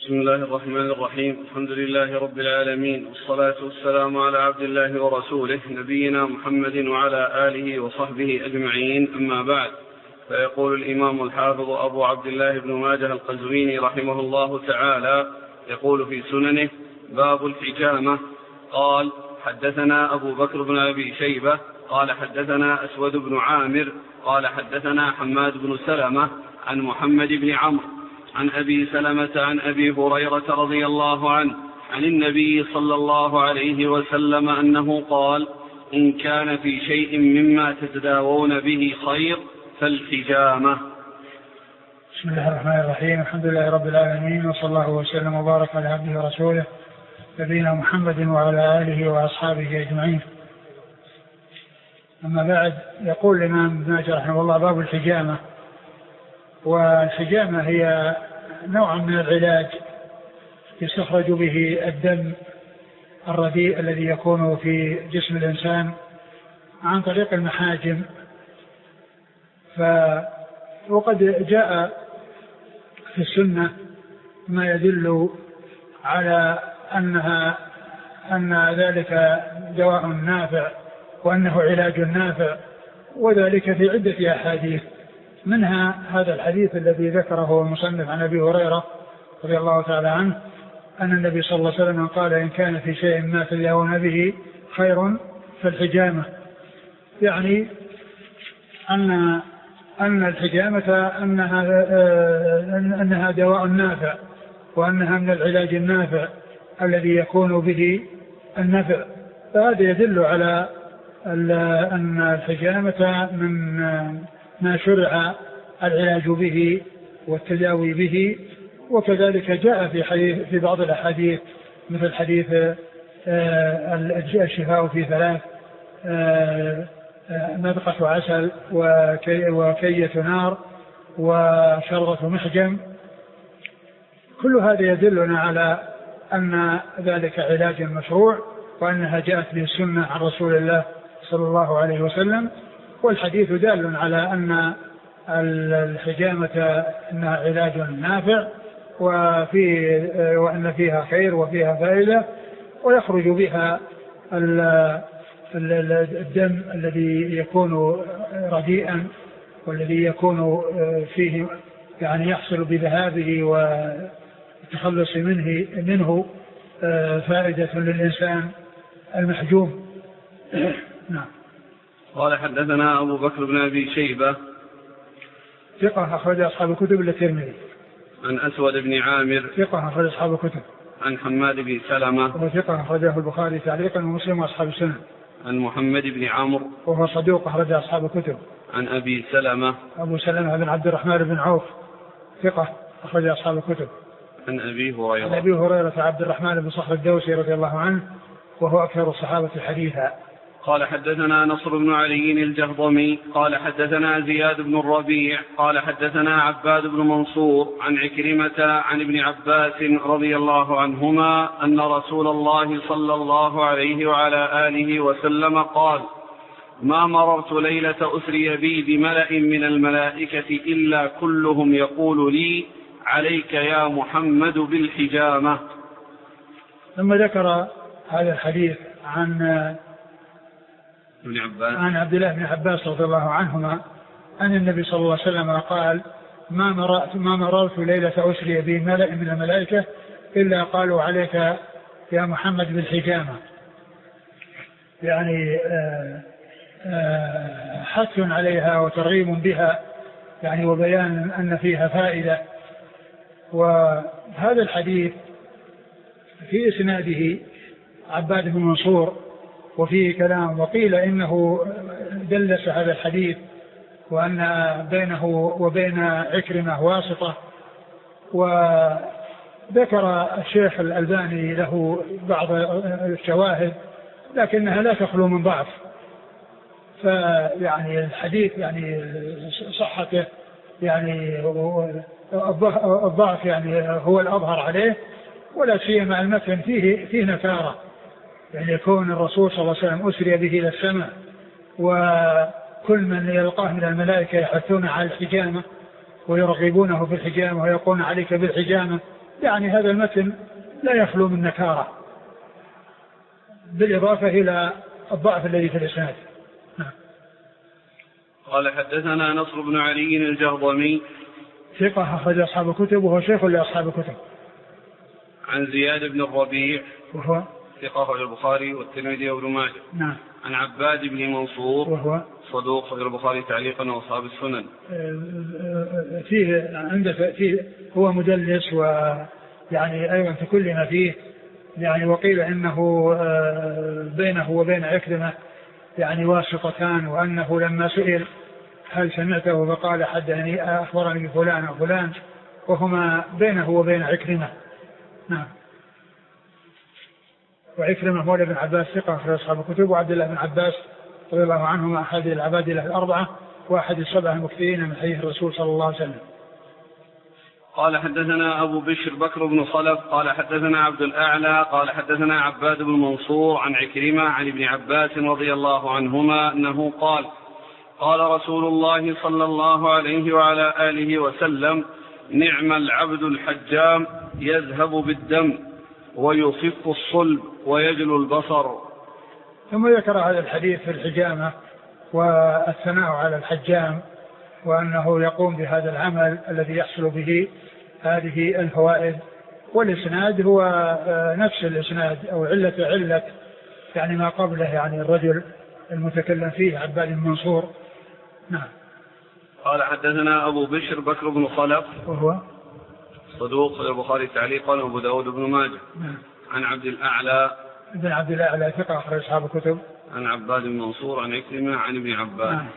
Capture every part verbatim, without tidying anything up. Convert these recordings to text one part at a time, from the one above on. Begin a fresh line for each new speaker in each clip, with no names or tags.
بسم الله الرحمن الرحيم. الحمد لله رب العالمين، والصلاة والسلام على عبد الله ورسوله نبينا محمد وعلى آله وصحبه أجمعين، أما بعد. فيقول الإمام الحافظ أبو عبد الله بن ماجه القزويني رحمه الله تعالى يقول في سننه: باب الحجامة. قال: حدثنا أبو بكر بن أبي شيبة قال حدثنا أسود بن عامر قال حدثنا حماد بن سلمة عن محمد بن عمرو عن أبي سلمة عن أبي هريرة رضي الله عنه عن النبي صلى الله عليه وسلم أنه قال: إن كان في شيء مما تتداوون به خير فالحجامة.
بسم الله الرحمن الرحيم. الحمد لله رب العالمين، وصلى الله وسلم وبارك على عبده ورسوله نبينا محمد وعلى آله وأصحابه أجمعين. أما بعد، يقول الإمام ابن ماجه رحمه الله: باب الحجامة. والحجامة هي نوع من العلاج يستخرج به الدم الرديء الذي يكون في جسم الإنسان عن طريق المحاجم. ف وقد جاء في السنة ما يدل على أنها أن ذلك دواء نافع وأنه علاج نافع، وذلك في عدة أحاديث، منها هذا الحديث الذي ذكره المصنف عن أبي هريرة رضي الله تعالى عنه أن النبي صلى الله عليه وسلم قال: إن كان في شيء ما تداوون به خير فالحجامة. يعني أن أن الحجامة أنها أنها دواء نافع، وأنها من العلاج النافع الذي يكون به النفع. فهذا يدل على أن الحجامة من ما شرع العلاج به والتداوي به. وكذلك جاء في حديث في بعض الأحاديث مثل حديث الشفاء في ثلاث: نبقة عسل وكية نار وشربة محجم. كل هذا يدلنا على أن ذلك علاج مشروع، وأنها جاءت به السنة عن رسول الله صلى الله عليه وسلم. والحديث دال على أن الحجامة أنها علاج نافع، وفي وأن فيها خير وفيها فائدة، ويخرج بها الدم الذي يكون رديئا والذي يكون فيه يعني يحصل بذهابه والتخلص منه منه فائدة للإنسان المحجوم. نعم.
قال: حدثنا أبو بكر بن أبي شيبة
ثقة أخرج أصحاب الكتب إلا الترمذي.
عن أسود بن عامر
ثقة أخرج أصحاب الكتب.
عن حماد بن سلمة
وهو ثقة أخرجه البخاري تعليقا ومسلم وأصحاب السنن.
عن محمد بن عمرو
وهو صدوق أخرج أصحاب الكتب.
عن أبي سلمة
أبو سلمة بن عبد الرحمن بن عوف ثقة أخرج أصحاب الكتب.
عن أبي هريرة
عن أبي هريرة عبد الرحمن بن صخر الدوسي رضي الله عنه، وهو أكثر الصحابة حديثا.
قال: حدثنا نصر بن علي الجهضمي قال حدثنا زياد بن الربيع قال حدثنا عباد بن منصور عن عكرمة عن ابن عباس رضي الله عنهما أن رسول الله صلى الله عليه وعلى آله وسلم قال: ما مررت ليلة أسري بي بملأ من الملائكة إلا كلهم يقول لي: عليك يا محمد بالحجامة.
ثم ذكر هذا الحديث عن
ابن عباس
عن عبد الله بن عباس رضي الله عنهما أن النبي صلى الله عليه وسلم قال: ما مررت ما مررت ليلة أسري بي ملأ من الملائكة إلا قالوا: عليك يا محمد بالحجامة. يعني حث عليها وترغيب بها، يعني وبيان أن فيها فائدة. وهذا الحديث في إسناده عباد بن منصور وفيه كلام، وقيل إنه دلس هذا الحديث وأن بينه وبين عكرمة واسطة. وذكر الشيخ الألباني له بعض الشواهد لكنها لا تخلو من ضعف، فيعني الحديث يعني صحته يعني الضعف يعني هو الأظهر عليه، ولا سيما المتن فيه فيه نكارة، يعني يكون الرسول صلى الله عليه وسلم أسري به إلى السماء، وكل من يلقاه من الملائكة يحثون على الحجامة ويرغبونه في الحجامة ويقولون عليك بالحجامة يعني هذا المتن لا يخلو من نكارة بالإضافة إلى الضعف الذي في الإسناد.
قال حدثنا نصر بن علي الجهضمي
ثقة أخرج أصحاب الكتب وهو شيخ لأصحاب الكتب.
عن زياد بن الربيع
وهو
ثقة أخرج البخاري والترمذي وابن ماجه.
نعم.
عن عباد بن منصور
وهو
صدوق أخرج البخاري تعليقا وأصحاب السنن.
فيه عنده فيه هو مدلس ويعني أيضا تكلم فيه يعني وقيل إنه بينه وبين عكرمة يعني واسطتان وأنه لما سئل هل سمعته فقال حدثني أخبرني فلان وفلان وهما بينه وبين عكرمة. نعم. وعكرمة مولى بن عباس ثقة في أصحاب الكتب وعبد الله بن عباس رضي الله عنهما أحد العبادلة الأربعة واحد السبعة المكثرين من حديث الرسول صلى الله عليه وسلم.
قال حدثنا أبو بشر بكر بن خلف قال حدثنا عبد الأعلى قال حدثنا عباد بن منصور عن عكرمة عن ابن عباس رضي الله عنهما أنه قال قال رسول الله صلى الله عليه وعلى آله وسلم نعم العبد الحجام يذهب بالدم ويخف الصلب ويجل البصر.
ثم ذكر هذا الحديث في الحجامة والثناء على الحجام وأنه يقوم بهذا العمل الذي يحصل به هذه الفوائد. والإسناد هو نفس الإسناد أو علة علة يعني ما قبله يعني الرجل المتكلم فيه عباد بن منصور. نعم.
قال حدثنا أبو بشر بكر بن خلف
وهو
صدوق البخاري تعليقا وأبو داود بن ماجه.
نعم.
عن عبد الأعلى
ابن عبد الأعلى ثقة أخرج أصحاب الكتب.
عن عباد بن منصور عن عكرمة عن ابن عباس.
نعم.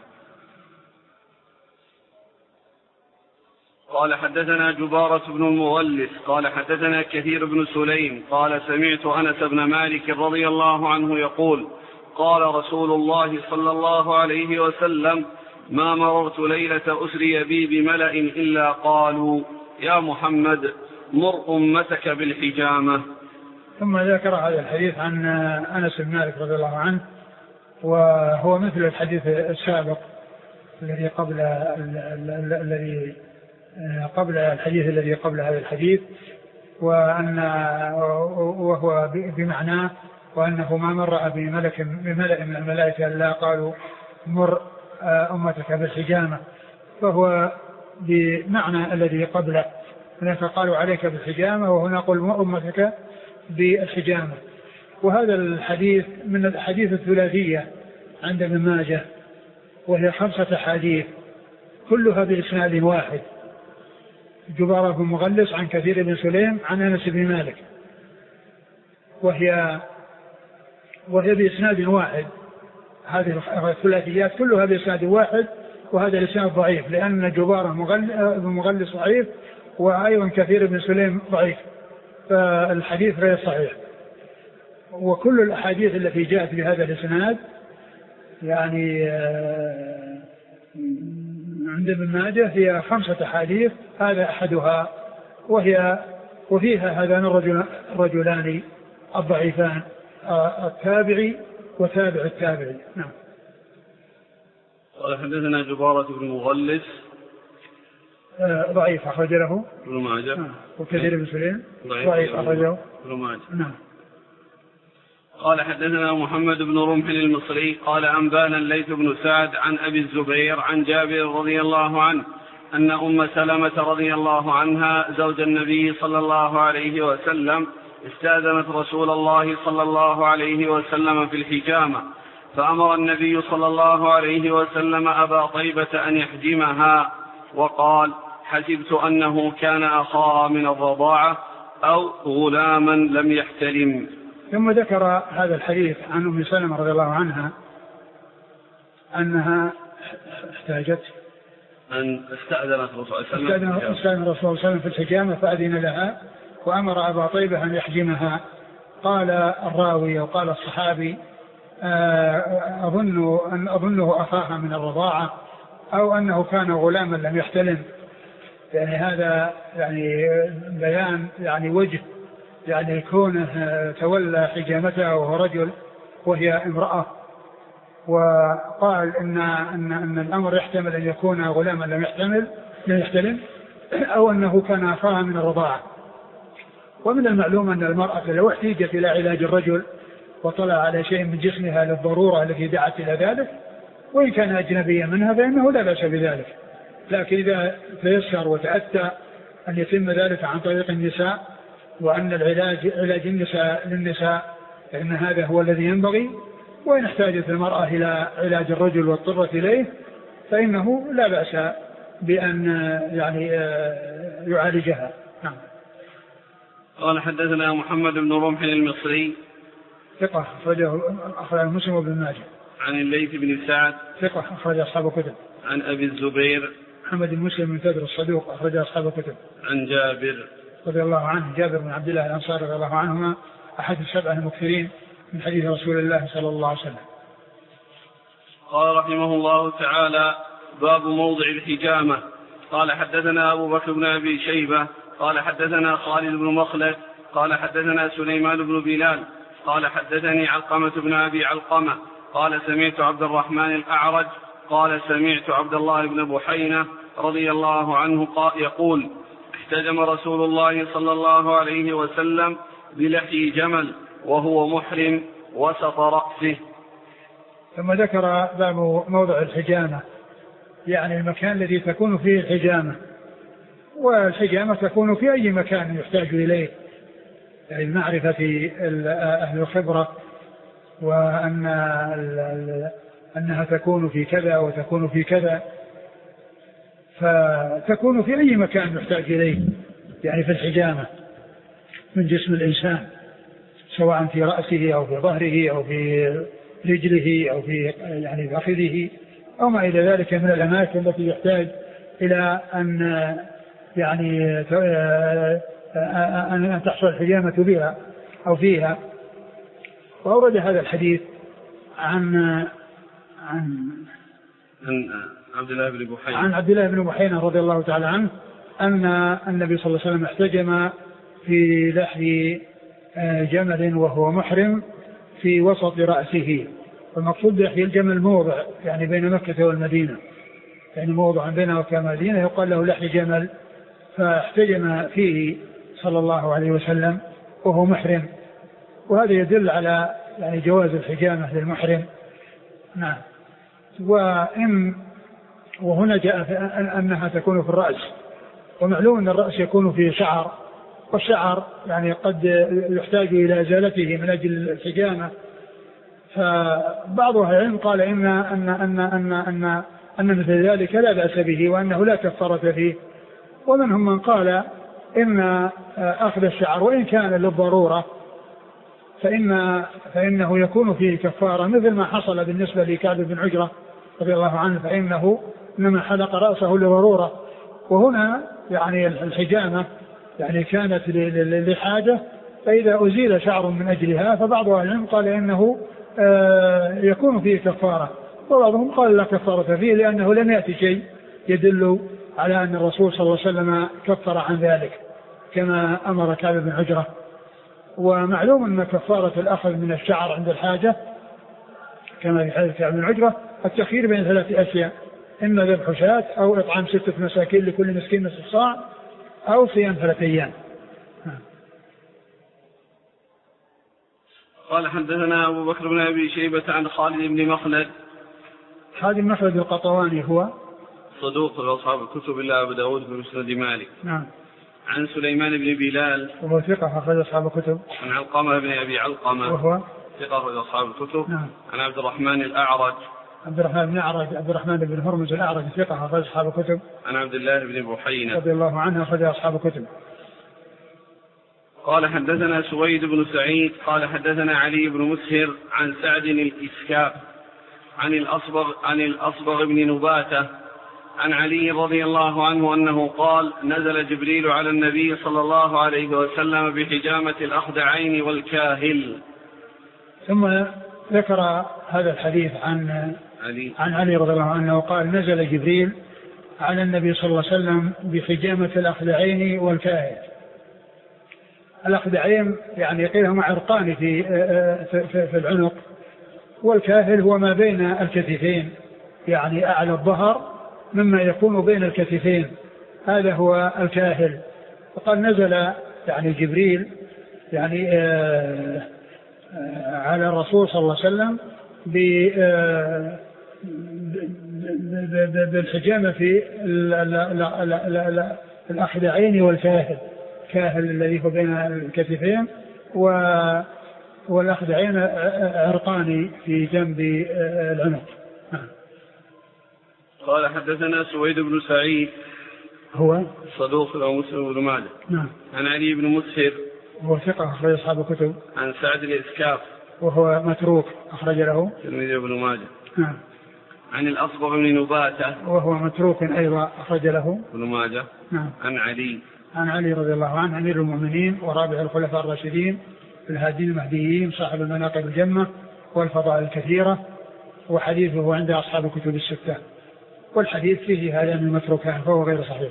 قال حدثنا جبارة بن المغلس قال حدثنا كثير بن سليم قال سمعت أنس بن مالك رضي الله عنه يقول قال رسول الله صلى الله عليه وسلم ما مررت ليلة أسري بي بملأ إلا قالوا يا محمد مر أمتك بالحجامة.
ثم ذكر هذا الحديث عن أنس بن مالك رضي الله عنه وهو مثل الحديث السابق الذي قبل الذي قبل الحديث الذي قبل هذا الحديث وأن وهو بمعناه وأنه ما مر بملك بملأ من الملائكة إلا قالوا مر أمتك بالحجامة فهو بمعنى الذي قبله. هناك قالوا عليك بالحجامة وهنا قل مر أمتك بالحجامة. وهذا الحديث من الحديث الثلاثية عند ابن ماجه وهي خمسة حديث كلها بإسناد واحد. جبارة بن مغلس عن كثير بن سليم عن أنس بن مالك وهي وهي بإسناد واحد. هذه الثلاثيات كلها بإسناد واحد وهذا الإسناد ضعيف لأن جبارة بن مغلس ضعيف وأيضا كثير بن سليم ضعيف فالحديث غير صحيح. وكل الأحاديث التي جاءت بهذا الإسناد يعني عند ابن ماجه هي خمسة حديث هذا أحدها وهي وفيها هذان الرجلان الضعيفان التابعي وتابع التابعي. نعم.
قال حدثنا جبارة بن مغلس
ضعيف أخرج له
ابن ماجه
وكثير بن سليم ضعيف أخرجه
ابن ماجه.
نعم.
قال حدثنا محمد بن رمح المصري قال أنبانا الليث بن سعد عن أبي الزبير عن جابر رضي الله عنه أن أم سلمة رضي الله عنها زوج النبي صلى الله عليه وسلم استأذنت رسول الله صلى الله عليه وسلم في الحجامة فأمر النبي صلى الله عليه وسلم أبا طيبة أن يحجمها وقال حسبت أنه كان أخاها من الرضاعة أو غلاما لم يحتلم.
ثم ذكر هذا الحديث عن أم سلمة رضي الله عنها أنها احتاجت
أن استأذنت رسول الله
صلى الله عليه وسلم في الحجامة فأذن لها وأمر أبا طيبة أن يحجمها. قال الراوي وقال الصحابي أظن أن أظنه أخاها من الرضاعة أو أنه كان غلاما لم يحتلم. يعني هذا يعني بيان يعني وجه يعني كونه تولى حجامتها وهو رجل وهي امرأة. وقال إن, إن, إن الأمر يحتمل أن يكون غلاما لم يحتمل لم يحتلم أو أنه كان أخاها من الرضاعة ومن المعلوم أن المرأة لو احتاجت إلى علاج الرجل وطلع على شيء من جسمها للضرورة التي دعت إلى ذلك وإن كان أجنبيا منها فإنه لا بأس بذلك، لكن إذا تيسر وتأتى أن يتم ذلك عن طريق النساء وأن العلاج علاج النساء للنساء فإن هذا هو الذي ينبغي، وإن احتاجت المرأة إلى علاج الرجل واضطرت إليه فإنه لا بأس بأن يعني يعالجها. نعم.
قال حدثنا محمد بن رمح المصري
ثقة أخرجه أخرجه مسلم وابن ماجه.
عن الليث بن سعد
ثقة أخرج أصحاب الكتب.
عن أبي الزبير
محمد بن مسلم بن تدر الصدوق أخرج أصحاب الكتب.
عن جابر
رضي الله عنه جابر بن عبد الله الأنصاري رضي الله عنهما أحد السبعة المكثرين من حديث رسول الله صلى الله عليه وسلم.
قال رحمه الله تعالى: باب موضع الحجامة. قال حدثنا أبو بكر بن أبي شيبة قال حدثنا خالد بن مخلد قال حدثنا سليمان بن بلال قال حدثني علقمة بن أبي علقمة قال سمعت عبد الرحمن الأعرج قال سمعت عبد الله بن بحينة رضي الله عنه يقول: احتجم رسول الله صلى الله عليه وسلم بلحي جمل وهو محرم وسط رأسه.
ثم ذكر باب موضع الحجامة، يعني المكان الذي تكون فيه الحجامة، والحجامة تكون في أي مكان يحتاج إليه، يعني المعرفة أهل الخبرة وأن أنها تكون في كذا وتكون في كذا، فتكون في أي مكان يحتاج إليه، يعني في الحجامة من جسم الإنسان سواء في رأسه أو في ظهره أو في رجله أو في يعني فخذه أو ما إلى ذلك من الأماكن التي يحتاج إلى أن يعني أن تحصل الحجامة بها أو فيها. وأورد هذا الحديث عن عن
عن عبد الله بن بحينة
عن عبد الله بن بحينة رضي الله تعالى عنه أن النبي صلى الله عليه وسلم احتجم في لحي جمل وهو محرم في وسط رأسه. والمقصود بلحي الجمل موضع يعني بين مكة والمدينة، يعني موضع بين مكة والمدينة يقال له لحي جمل، فاحتجم فيه صلى الله عليه وسلم وهو محرم، وهذا يدل على يعني جواز الحجامة للمحرم. نعم. وإن وهنا جاء أنها تكون في الرأس، ومعلوم أن الرأس يكون فيه شعر، والشعر يعني قد يحتاج إلى إزالته من أجل الحجامة. فبعض أهل العلم قال إن أن أن أن أن أن مثل ذلك لا بأس به وأنه لا كفارة فيه، ومنهم من قال إن أخذ الشعر وإن كان للضرورة فإن فإنه يكون فيه كفارة، مثل ما حصل بالنسبة لكعب بن عجرة رضي الله عنه، فإنه إنما حلق رأسه لضرورة. وهنا يعني الحجامة يعني كانت لحاجة، فإذا أزيل شعر من أجلها فبعض أهل العلم قال إنه يكون فيه كفارة، وبعضهم قال لا كفارة فيه لأنه لم يأتي شيء يدل على أن الرسول صلى الله عليه وسلم كفر عن ذلك كما أمر كعب بن عجرة. ومعلوم أن كفارة الأخذ من الشعر عند الحاجة كما في حديث كعب بن عجرة التخيير بين ثلاث أشياء: إما ذبح شاة أو إطعام ستة مساكين لكل مسكين نصف صاع أو صيام ثلاثة أيام.
قال حدثنا أبو بكر بن أبي شيبة عن خالد بن مخلد.
خالد بن مخلد القطواني هو
صدوق أصحاب الكتب إلا أبو داود بن مسند مالك.
نعم.
عن سليمان بن بلال
وهو ثقة أخرج أصحاب الكتب.
عن علقمة بن أبي علقمة
وهو
ثقة أخرج أصحاب الكتب.
نعم.
عن عبد الرحمن الأعرج
عبد الرحمن بن أعرج عبد الرحمن بن هرمز الأعرج ثقة أخرج أصحاب الكتب.
عن عبد الله بن بحينة
رضي الله عنه أخرج أصحاب الكتب.
قال حدثنا سويد بن سعيد قال حدثنا علي بن مسهر عن سعد الإسكاب عن الأصبغ عن الأصبغ بن نباتة عن علي رضي الله عنه أنه قال: نزل جبريل على النبي صلى الله عليه وسلم بحجامة الأخدعين والكاهل.
ثم ذكر هذا الحديث عن
علي
عن علي رضي الله عنه قال: نزل جبريل على النبي صلى الله عليه وسلم بحجامة الأخدعين والكاهل. الأخدعين يعني قيل هما عرقان في في, في العنق، والكاهل هو ما بين الكتفين يعني أعلى الظهر مما يكون بين الكتفين، هذا هو الكاهل. وقال نزل يعني جبريل يعني آه آه على الرسول صلى الله عليه وسلم بالحجامة في الأخدعين والكاهل، كاهل الذي هو بين الكتفين والأخدعين عرقان في جنب العنق.
قال حدثنا سويد بن سعيد
هو
صدوق أو مسلم بن ماجه.
نعم.
عن علي بن مسهر
وهو ثقة أخرج أصحاب الكتب.
عن سعد الإسكاف
وهو متروك أخرج له
الترمذي بن ماجه.
نعم.
عن الأصبغ بن نباتة
وهو متروك أيضا أخرج له
ابن ماجه.
نعم.
عن علي
عن علي رضي الله عنه أمير المؤمنين ورابع الخلفاء الراشدين الهادين المهديين صاحب المناقب الجمة والفضائل الكثيرة، وحديثه عند أصحاب الكتب الستة، والحديث فيه هذان المتروكان فهو غير صحيح.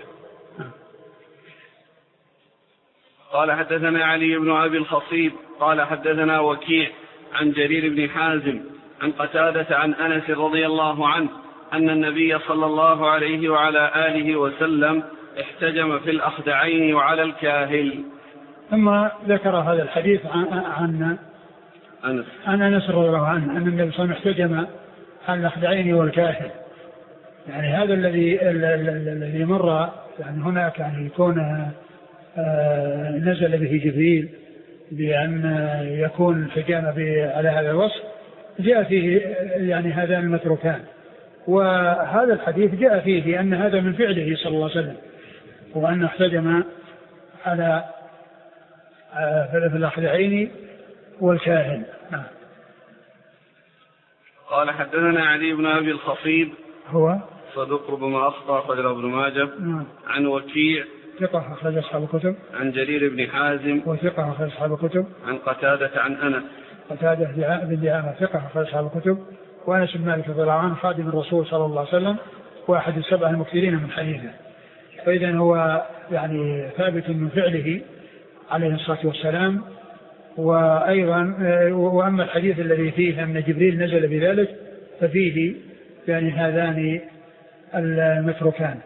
قال حدثنا علي بن أبي الخصيب قال حدثنا وكيع عن جرير بن حازم عن قتادة عن أنس رضي الله عنه أن النبي صلى الله عليه وعلى آله وسلم احتجم في الأخدعين وعلى الكاهل.
ثم ذكر هذا الحديث عن عن
أنس
عن أنس رضي الله عنه أن النبي صلى الله عليه وسلم احتجم على الأخدعين والكاهل. يعني هذا الذي الذي مر يعني هناك يعني يكون آه نزل به جبريل بأن يكون الحجامة على هذا الوصف، جاء فيه يعني هذان المتروكان، وهذا الحديث جاء فيه بأن هذا من فعله صلى الله عليه وسلم، وأنه احتجم على آه في الأخدعين والكاهل. آه.
قال حدثنا علي بن أبي الخصيب
هو
صدوق ربما أخطأ أخرجه ابن ماجه.
نعم.
عن وكيع
ثقة أخرج أصحاب الكتب.
عن جرير بن حازم
وثقة أخرج أصحاب الكتب.
عن قتادة عن أنس
قتادة بن دعامة ثقة أخرج أصحاب الكتب. وأنس بن مالك رضي الله عنه خادم الرسول صلى الله عليه وسلم وأحد السبع المكثرين من حديثه، فإذا هو يعني ثابت من فعله عليه الصلاة والسلام. وأيضا وأما الحديث الذي فيه أن جبريل نزل بذلك ففيه يعني هذان المتروكان.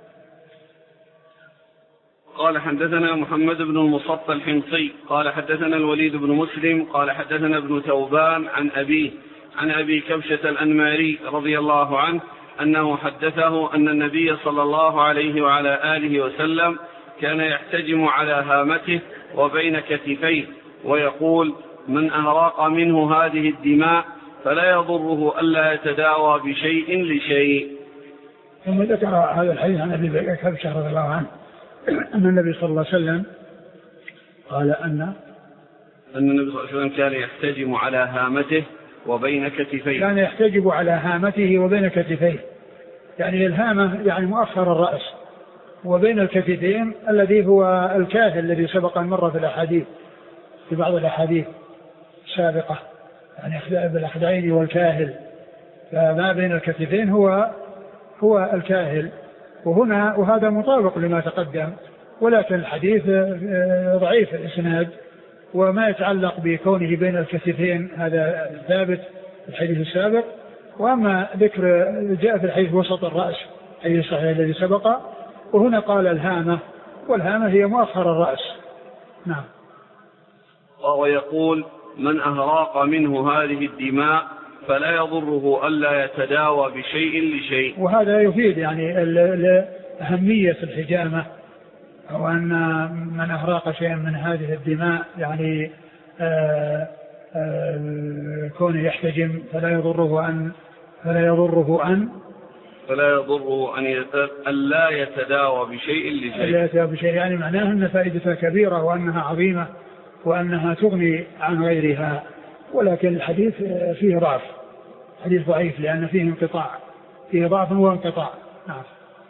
قال حدثنا محمد بن المصطفى الحمصي قال حدثنا الوليد بن مسلم قال حدثنا ابن ثوبان عن أبيه عن أبي كبشة الأنماري رضي الله عنه أنه حدثه أن النبي صلى الله عليه وعلى آله وسلم كان يحتجم على هامته وبين كتفيه ويقول: من أهراق منه هذه الدماء فلا يضره ألا يتداوى بشيء لشيء.
ثم ذكر هذا الحديث عن أبي كبشة رضي الله عنه أن النبي صلى الله عليه وسلم قال أن
أن النبي صلى الله عليه وسلم كان يحتجم على هامته وبين كتفيه.
كان يحتجب على هامته وبين كتفيه، يعني الهامة يعني مؤخر الرأس، وبين الكتفين الذي هو الكاهل الذي سبق مر في الأحاديث في بعض الأحاديث السابقة، يعني بالأخدعين والكاهل، فما بين الكتفين هو هو الكاهل. وهنا وهذا مطابق لما تقدم، ولكن الحديث ضعيف الإسناد، وما يتعلق بكونه بين الكتفين هذا ثابت في الحديث السابق. وأما ذكر جاء في الحديث وسط الرأس أي الصحيح الذي سبق، وهنا قال الهامة، والهامة هي مؤخر الرأس. نعم.
ويقول: من أهراق منه هذه الدماء فلا يضره ألا يتداوى بشيء لشيء.
وهذا يفيد يعني أهمية الحجامة، أو أن من أهراق شيئا من هذه الدماء يعني آآ آآ كونه يحتجم فلا يضره أن فلا يضره أن
فلا يضره أن ألا يتداوى بشيء لشيء.
ألا يتداوى بشيء يعني معناه أن فائدتها كبيرة وأنها عظيمة وأنها تغني عن غيرها، ولكن الحديث فيه ضعف، حديث ضعيف لأن فيه انقطاع، فيه ضعف وانقطاع. نعم.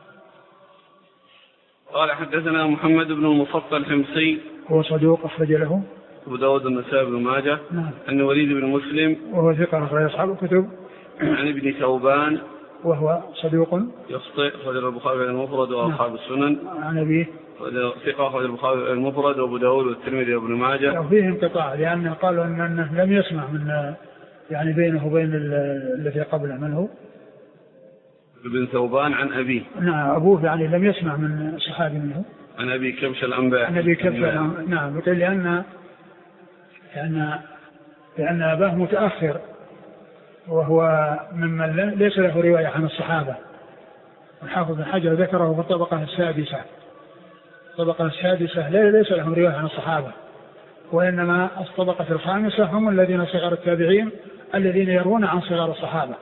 قال حدثنا محمد بن المصطفى الحمصي
هو صدوق أخرج له
أبو داود النسائي بن ماجه.
نعم.
عن وليد بن مسلم
وهو ثقة أخرج أصحاب الكتب.
عن ابن ثوبان
وهو صدوق
يخطئ أخرج البخاري المفرد وأصحاب السنن.
عن أبيه
ثقة أخرج البخاري المفرد وأبو داود والترمذي وابن ماجه.
وفيه انقطاع لأن قالوا أنه لم يسمع من يعني بينه وبين الذي قبله من هو
ابن ثوبان عن أبيه.
نعم أبوه يعني لم يسمع من صحابي منه.
عن أبي كبش الأنباري.
عن أبي كبش الأنباري نعم، لأن لأن لأن أباه متأخر وهو ممن ليس له رواية عن الصحابة. الحافظ بن حجر ذكره في الطبقة السادسة، الطبقة السادسة ليس لهم رواية عن الصحابة، وإنما الطبقة الخامسة هم الذين صغار التابعين الذين يروون عن صغار الصحابة.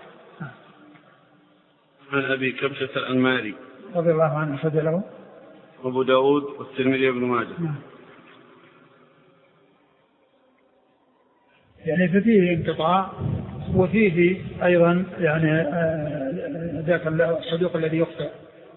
عن أبي كبشة الأنماري
رضي الله عنه فضله
أبو داود والترمذي وابن ماجه.
يعني ففيه انقطاع وفيه أيضا يعني ذاك الصدوق الذي يخطئ.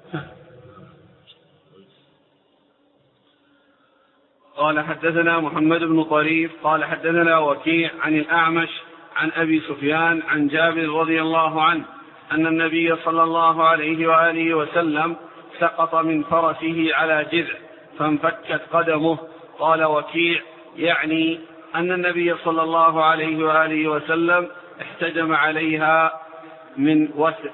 قال حدثنا محمد بن طريف قال حدثنا وكيع عن الأعمش عن أبي سفيان عن جابر رضي الله عنه أن النبي صلى الله عليه وآله وسلم سقط من فرسه على جذع فانفكت قدمه. قال وكيع يعني أن النبي صلى الله عليه وآله وسلم احتجم عليها من وسع.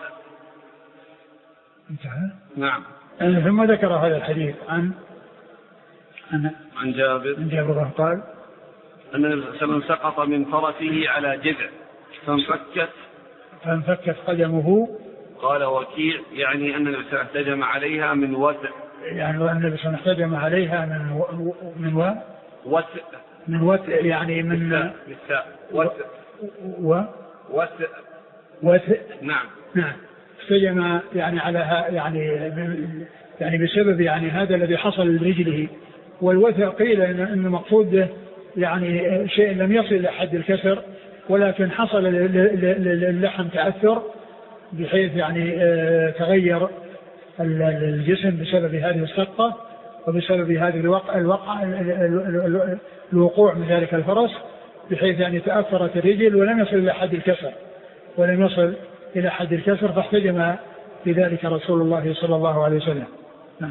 انتهى.
نعم.
ثم ذكر هذا الحديث عن عن,
عن جابر
عن جابر قال
أن النبي صلى الله عليه وسلم سقط من فرسه على جذع فانفكت
فانفكت قدمه.
قال وكيع يعني أن النبي صلى الله عليه وسلم احتجم عليها من وسع،
يعني أن النبي صلى الله عليه وسلم احتجم عليها من و... من و...
وسع
من وسع يعني من
بالتاء وسع
و
وسع
وسع
نعم
نعم احتجم يعني على يعني يعني بسبب يعني هذا الذي حصل لرجله. والوثق قيل ان المقصود يعني شيء لم يصل الى حد الكسر ولكن حصل للحم تأثر بحيث يعني تغير الجسم بسبب هذه السقطة وبسبب هذه الوقع الوقع الوقوع من ذلك الفرس بحيث يعني تأثرت الرجل ولم يصل الى حد الكسر ولم يصل الى حد الكسر فاحتجم بذلك رسول الله صلى الله عليه وسلم. نعم.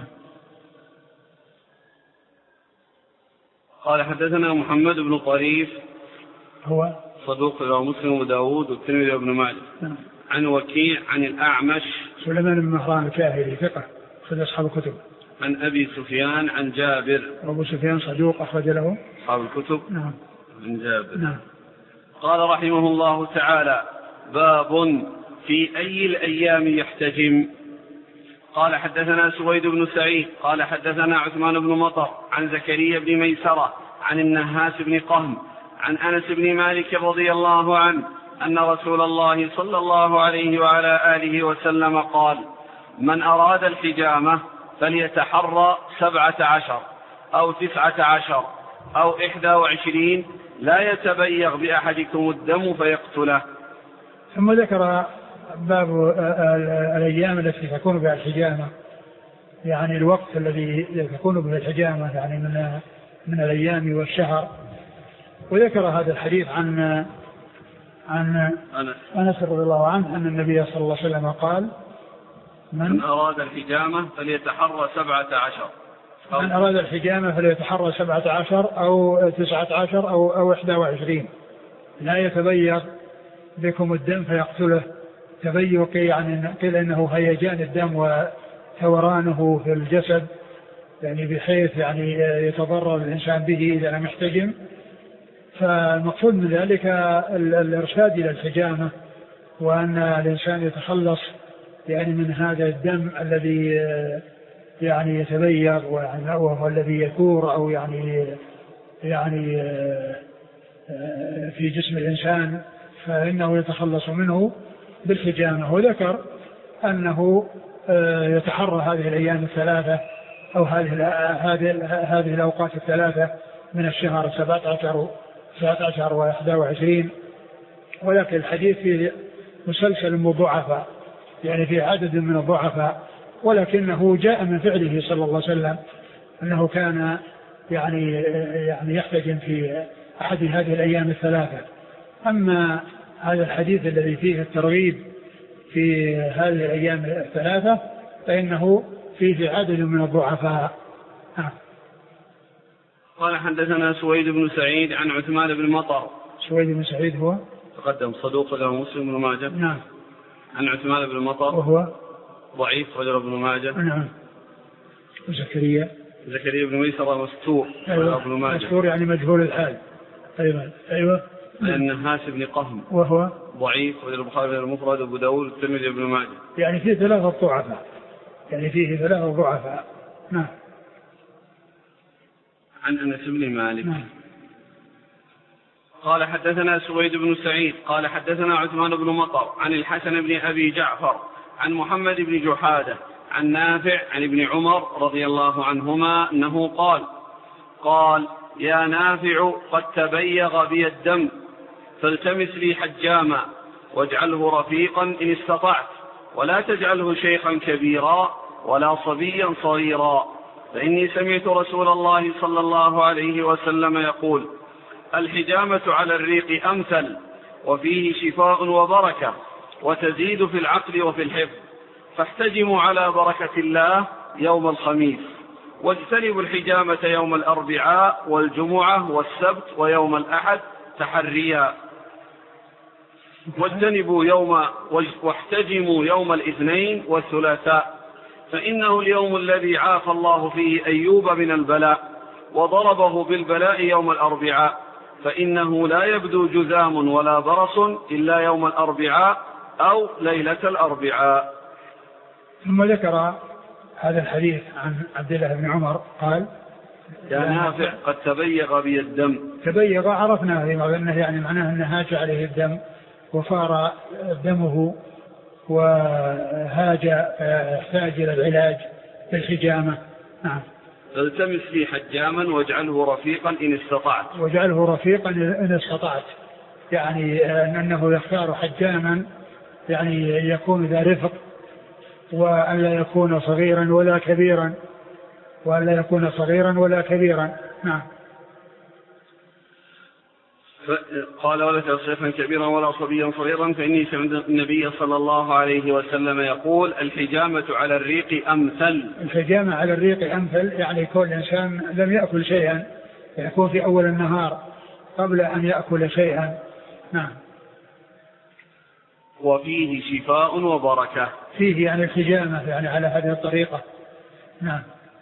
قال حدثنا محمد بن طريف
هو
صدوق رواه مسلم وداود والترمذي وابن ماجه.
نعم.
عن وكيع عن الأعمش
سليمان بن مهران الكاهلي ثقة أخرج أصحاب الكتب.
عن أبي سفيان عن جابر.
أبو سفيان صدوق أخرج له
أصحاب الكتب.
نعم.
عن جابر.
نعم.
قال رحمه الله تعالى باب في أي الأيام يحتجم. قال حدثنا سويد بن سعيد قال حدثنا عثمان بن مطر عن زكريا بن ميسرة عن النهاس بن قهم عن أنس بن مالك رضي الله عنه أن رسول الله صلى الله عليه وعلى آله وسلم قال من أراد الحجامة فليتحرى سبعة عشر أو تسعة عشر أو إحدى وعشرين لا يتبيغ بأحدكم الدم فيقتله.
ثم ذكر باب الأيام التي تكون بها الحجامة يعني الوقت الذي تكون به الحجامة يعني من من الأيام والشهر. وذكر هذا الحديث عن عن أنس رضي الله عنه أن النبي صلى الله عليه وسلم قال من,
من أراد الحجامة فليتحرى سبعة عشر
من أراد الحجامة فليتحرى سبعة عشر أو تسعة عشر أو أو إحدى وعشرين لا يتبيض بكم الدم فيقتله. تبيق يعني قيل إنه هيجان الدم وثورانه في الجسد يعني بحيث يعني يتضرر الإنسان به إذا لم يحتجم. فالمقصود من ذلك الإرشاد إلى الحجامة وأن الإنسان يتخلص يعني من هذا الدم الذي يعني يتبيض وهو الذي يثور أو يعني يعني في جسم الإنسان فإنه يتخلص منه بالحجامة. وذكر أنه يتحرى هذه الأيام الثلاثة أو هذه هذه الأوقات الثلاثة من الشهر سبعة عشر سبعة عشر وإحدى وعشرين. ولكن الحديث فيه مسلسل مضاعفة يعني في عدد من الضعفاء ولكنه جاء من فعله صلى الله عليه وسلم أنه كان يعني يعني يحتجم في أحد هذه الأيام الثلاثة. أما هذا الحديث الذي فيه الترغيب في هذه الأيام الثلاثة فإنه فيه عدد من الضعفاء.
قال حدثنا سويد بن سعيد عن عثمان بن مطر.
سويد بن سعيد هو
تقدم صدوق له مسلم بن ماجه.
نعم.
عن عثمان بن مطر
وهو
ضعيف رجل ابن ماجه.
نعم. زكريا
زكريا بن ميسرة مستور.
أيوة. مستور يعني مجهول الحال. أيوة. أيوة.
عن النهاس بن قهم
وهو
ضعيف، وذي البخاري المفرد وأبو داود والترمذي بن ماجه.
يعني فيه ثلاثة ضعفاء، يعني فيه ثلاثة ضعفاء. نعم.
عن أنس بن مالك.
نعم.
قال حدثنا سويد بن سعيد قال حدثنا عثمان بن مطر عن الحسن بن أبي جعفر عن محمد بن جحادة عن نافع عن ابن عمر رضي الله عنهما أنه قال قال يا نافع قد تبيغ بي الدم فالتمس لي حجاما واجعله رفيقا إن استطعت، ولا تجعله شيخا كبيرا ولا صبيا صغيرا، فإني سمعت رسول الله صلى الله عليه وسلم يقول الحجامة على الريق أمثل وفيه شفاء وبركة وتزيد في العقل وفي الحفظ، فاحتجموا على بركة الله يوم الخميس، واجتنبوا الحجامة يوم الأربعاء والجمعة والسبت ويوم الأحد تحريا، واجتنبوا يوم واحتجموا يوم الاثنين والثلاثاء، فإنه اليوم الذي عافى الله فيه أيوب من البلاء وضربه بالبلاء يوم الأربعاء، فإنه لا يبدو جذام ولا برص إلا يوم الأربعاء أو ليلة الأربعاء.
ثم ذكر هذا الحديث عن عبد الله بن عمر قال
يا نافع قد تبيغ بي الدم.
تبيغ عرفنا أنه يعني معناه أنه هاج عليه الدم وصار دمه وهاج يحتاج إلى العلاج بالحجامة. نعم.
فالتمس لي حجاما واجعله رفيقا إن استطعت.
واجعله رفيقا إن استطعت، يعني أنه يختار حجاما يعني يكون ذا رفق، وأن لا يكون صغيرا ولا كبيرا، وأن لا يكون صغيرا ولا كبيرا. نعم.
قال ولا شيخا كبيرا ولا صبيا صغيرا، فإني سمعت النبي صلى الله عليه وسلم يقول الحجامة على الريق أمثل.
الحجامة على الريق أمثل يعني كل إنسان لم يأكل شيئا يكون في أول النهار قبل أن يأكل شيئا. نعم.
وفيه شفاء وبركة.
فيه يعني الحجامة يعني على هذه الطريقة. نعم.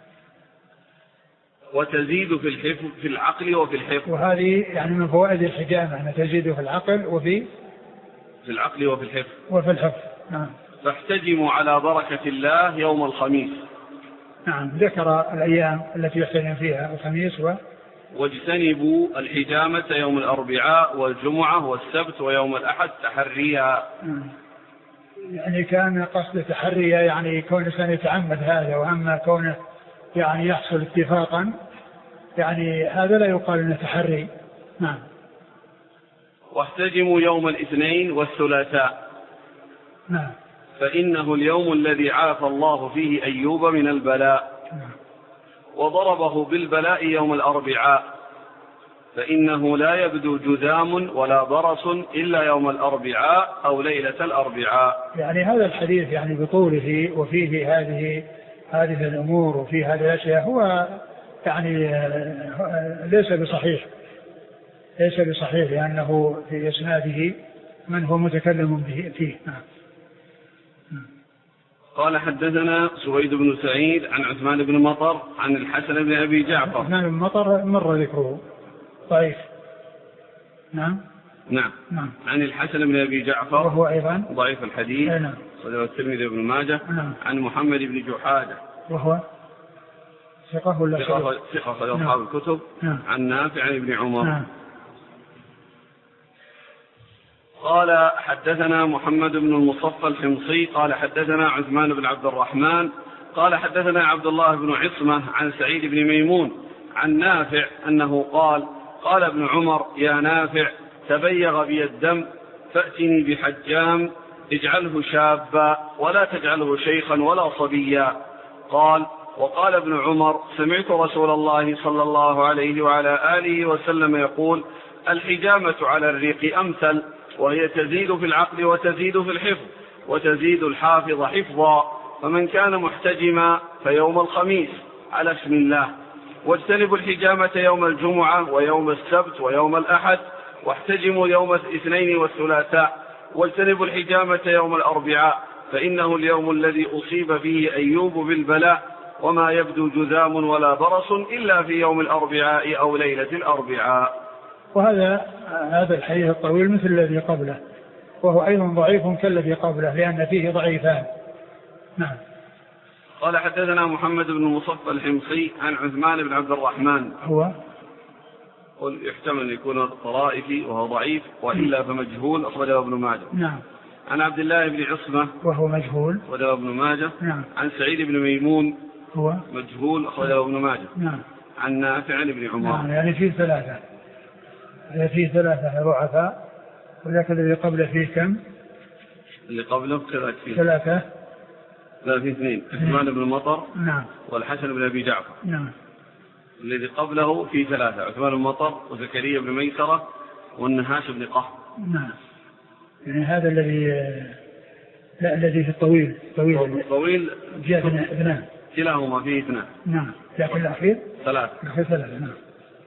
وتزيد في الحفظ في العقل وفي الحفظ.
وهذه يعني من فوائد الحجامة أنها تزيد في العقل وفي
في العقل وفي الحفظ.
وفي الحفظ. نعم.
فاحتجموا على بركة الله يوم الخميس.
نعم. ذكر الأيام التي يحتجم فيها الخميس و
واجتنبوا الحجامة يوم الأربعاء والجمعة والسبت ويوم الأحد تحريها.
يعني كان قصد تحريها يعني كون الإنسان يتعمد هذا، وأما كونه يعني يحصل اتفاقا يعني هذا لا يقال انه تحري. نعم.
واحتجموا يوم الاثنين والثلاثاء.
نعم.
فإنه اليوم الذي عافى الله فيه أيوب من البلاء.
نعم.
وضربه بالبلاء يوم الأربعاء، فإنه لا يبدو جذام ولا برص إلا يوم الأربعاء أو ليلة الأربعاء.
يعني هذا الحديث يعني بطوله وفيه هذه هذه الأمور وفي هذه الأشياء هو يعني ليس بصحيح ليس بصحيح لأنه في إسناده من هو متكلم به فيه. نعم.
قال حدثنا سويد بن سعيد عن عثمان بن مطر عن الحسن بن أبي جعفر.
عثمان بن مطر مر ذكره ضعيف. نعم.
نعم.
نعم.
عن الحسن بن أبي جعفر
وهو أيضا
ضعيف الحديث.
نعم.
صدر الترمذي بن ماجه.
نعم.
عن محمد بن جحادة
وهو ثقة ولا
ثقة ثقة صدر أصحاب الكتب.
نعم.
عن نافع عن ابن عمر.
نعم.
قال حدثنا محمد بن المصفى الحمصي قال حدثنا عثمان بن عبد الرحمن قال حدثنا عبد الله بن عصمة عن سعيد بن ميمون عن نافع أنه قال قال ابن عمر يا نافع تبيغ بي الدم فأتني بحجام اجعله شابا ولا تجعله شيخا ولا صبيا. قال وقال ابن عمر سمعت رسول الله صلى الله عليه وعلى آله وسلم يقول الحجامة على الريق أمثل، وهي تزيد في العقل وتزيد في الحفظ وتزيد الحافظ حفظا، فمن كان محتجما فيوم الخميس على اسم الله، واجتنبوا الحجامة يوم الجمعة ويوم السبت ويوم الأحد، واحتجموا يوم الاثنين والثلاثاء، واجتنبوا الحجامة يوم الأربعاء، فإنه اليوم الذي أصيب فيه أيوب بالبلاء وما يبدو جذام ولا برص إلا في يوم الأربعاء أو ليلة الأربعاء.
وهذا هذا الحديث الطويل مثل الذي قبله، وهو أيضا ضعيف كالذي قبله لأن فيه ضعيفان. نعم.
قال حدثنا محمد بن مصفى الحمصي عن عثمان بن عبد الرحمن
هو
قل يحتمل يكون الطرائفي وهو ضعيف وإلا فمجهول أخرجه ابن ماجه.
نعم.
عن عبد الله بن عصمة
وهو مجهول
أخرجه ابن ماجه.
نعم.
عن سعيد بن ميمون
هو
مجهول أخرجه ابن ماجه.
نعم.
عن نافع بن عمر.
نعم. يعني فيه ثلاثة يعني فيه ثلاثة ضعفاء، وذاك الذي قبله فيه كم؟
اللي قبله كذلك فيه
ثلاثة.
لا فيه اثنين، عثمان بن مطر.
نعم.
والحسن بن أبي جعفر.
نعم.
الذي قبله فيه ثلاثة، عثمان بن مطر وزكريا بن ميسرة والنهاش بن قهر.
نعم. يعني هذا الذي لا الذي في الطويل طويل
الطويل
جاء اثنان
كلاهما فيه اثنان.
نعم. لكن الأخير
ثلاثة.
الأخير ثلاثة. نعم.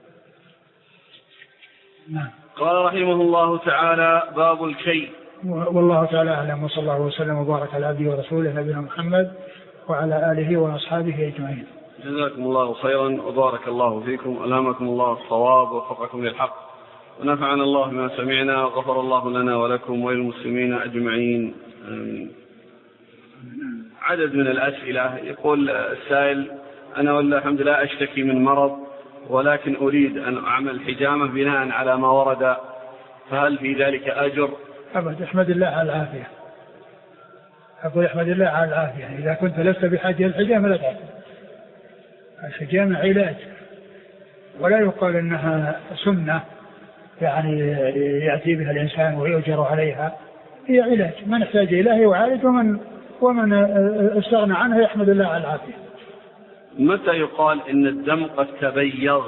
نعم.
قال رحمه الله تعالى: باب الكي.
والله تعالى أعلم، وصلى الله وسلم وبارك على عبده ورسوله نبينا محمد وعلى آله وأصحابه أجمعين.
جزاكم الله خيرا وبارك الله فيكم، ألهمكم الله الصواب ووفقكم للحق، ونفعنا الله بما سمعنا، وغفر الله لنا ولكم وللمسلمين أجمعين. آمين. عدد من الأسئلة. يقول السائل: أنا والله الحمد لله أشتكي من مرض، ولكن أريد أن أعمل حجامة بناء على ما ورد، فهل في ذلك أجر؟
أبدا، احمد الله على العافية. أقول احمد الله على العافية. إذا كنت لست بحاجة الحجامة لا تعمل. الحجامة علاج، ولا يقال أنها سنة يعني يأتي بها الإنسان ويؤجر عليها. هي علاج، من احتاج إليه يعالج، ومن ومن استغنى عنها يحمد الله على العافية.
متى يقال إن الدم قد تبيض؟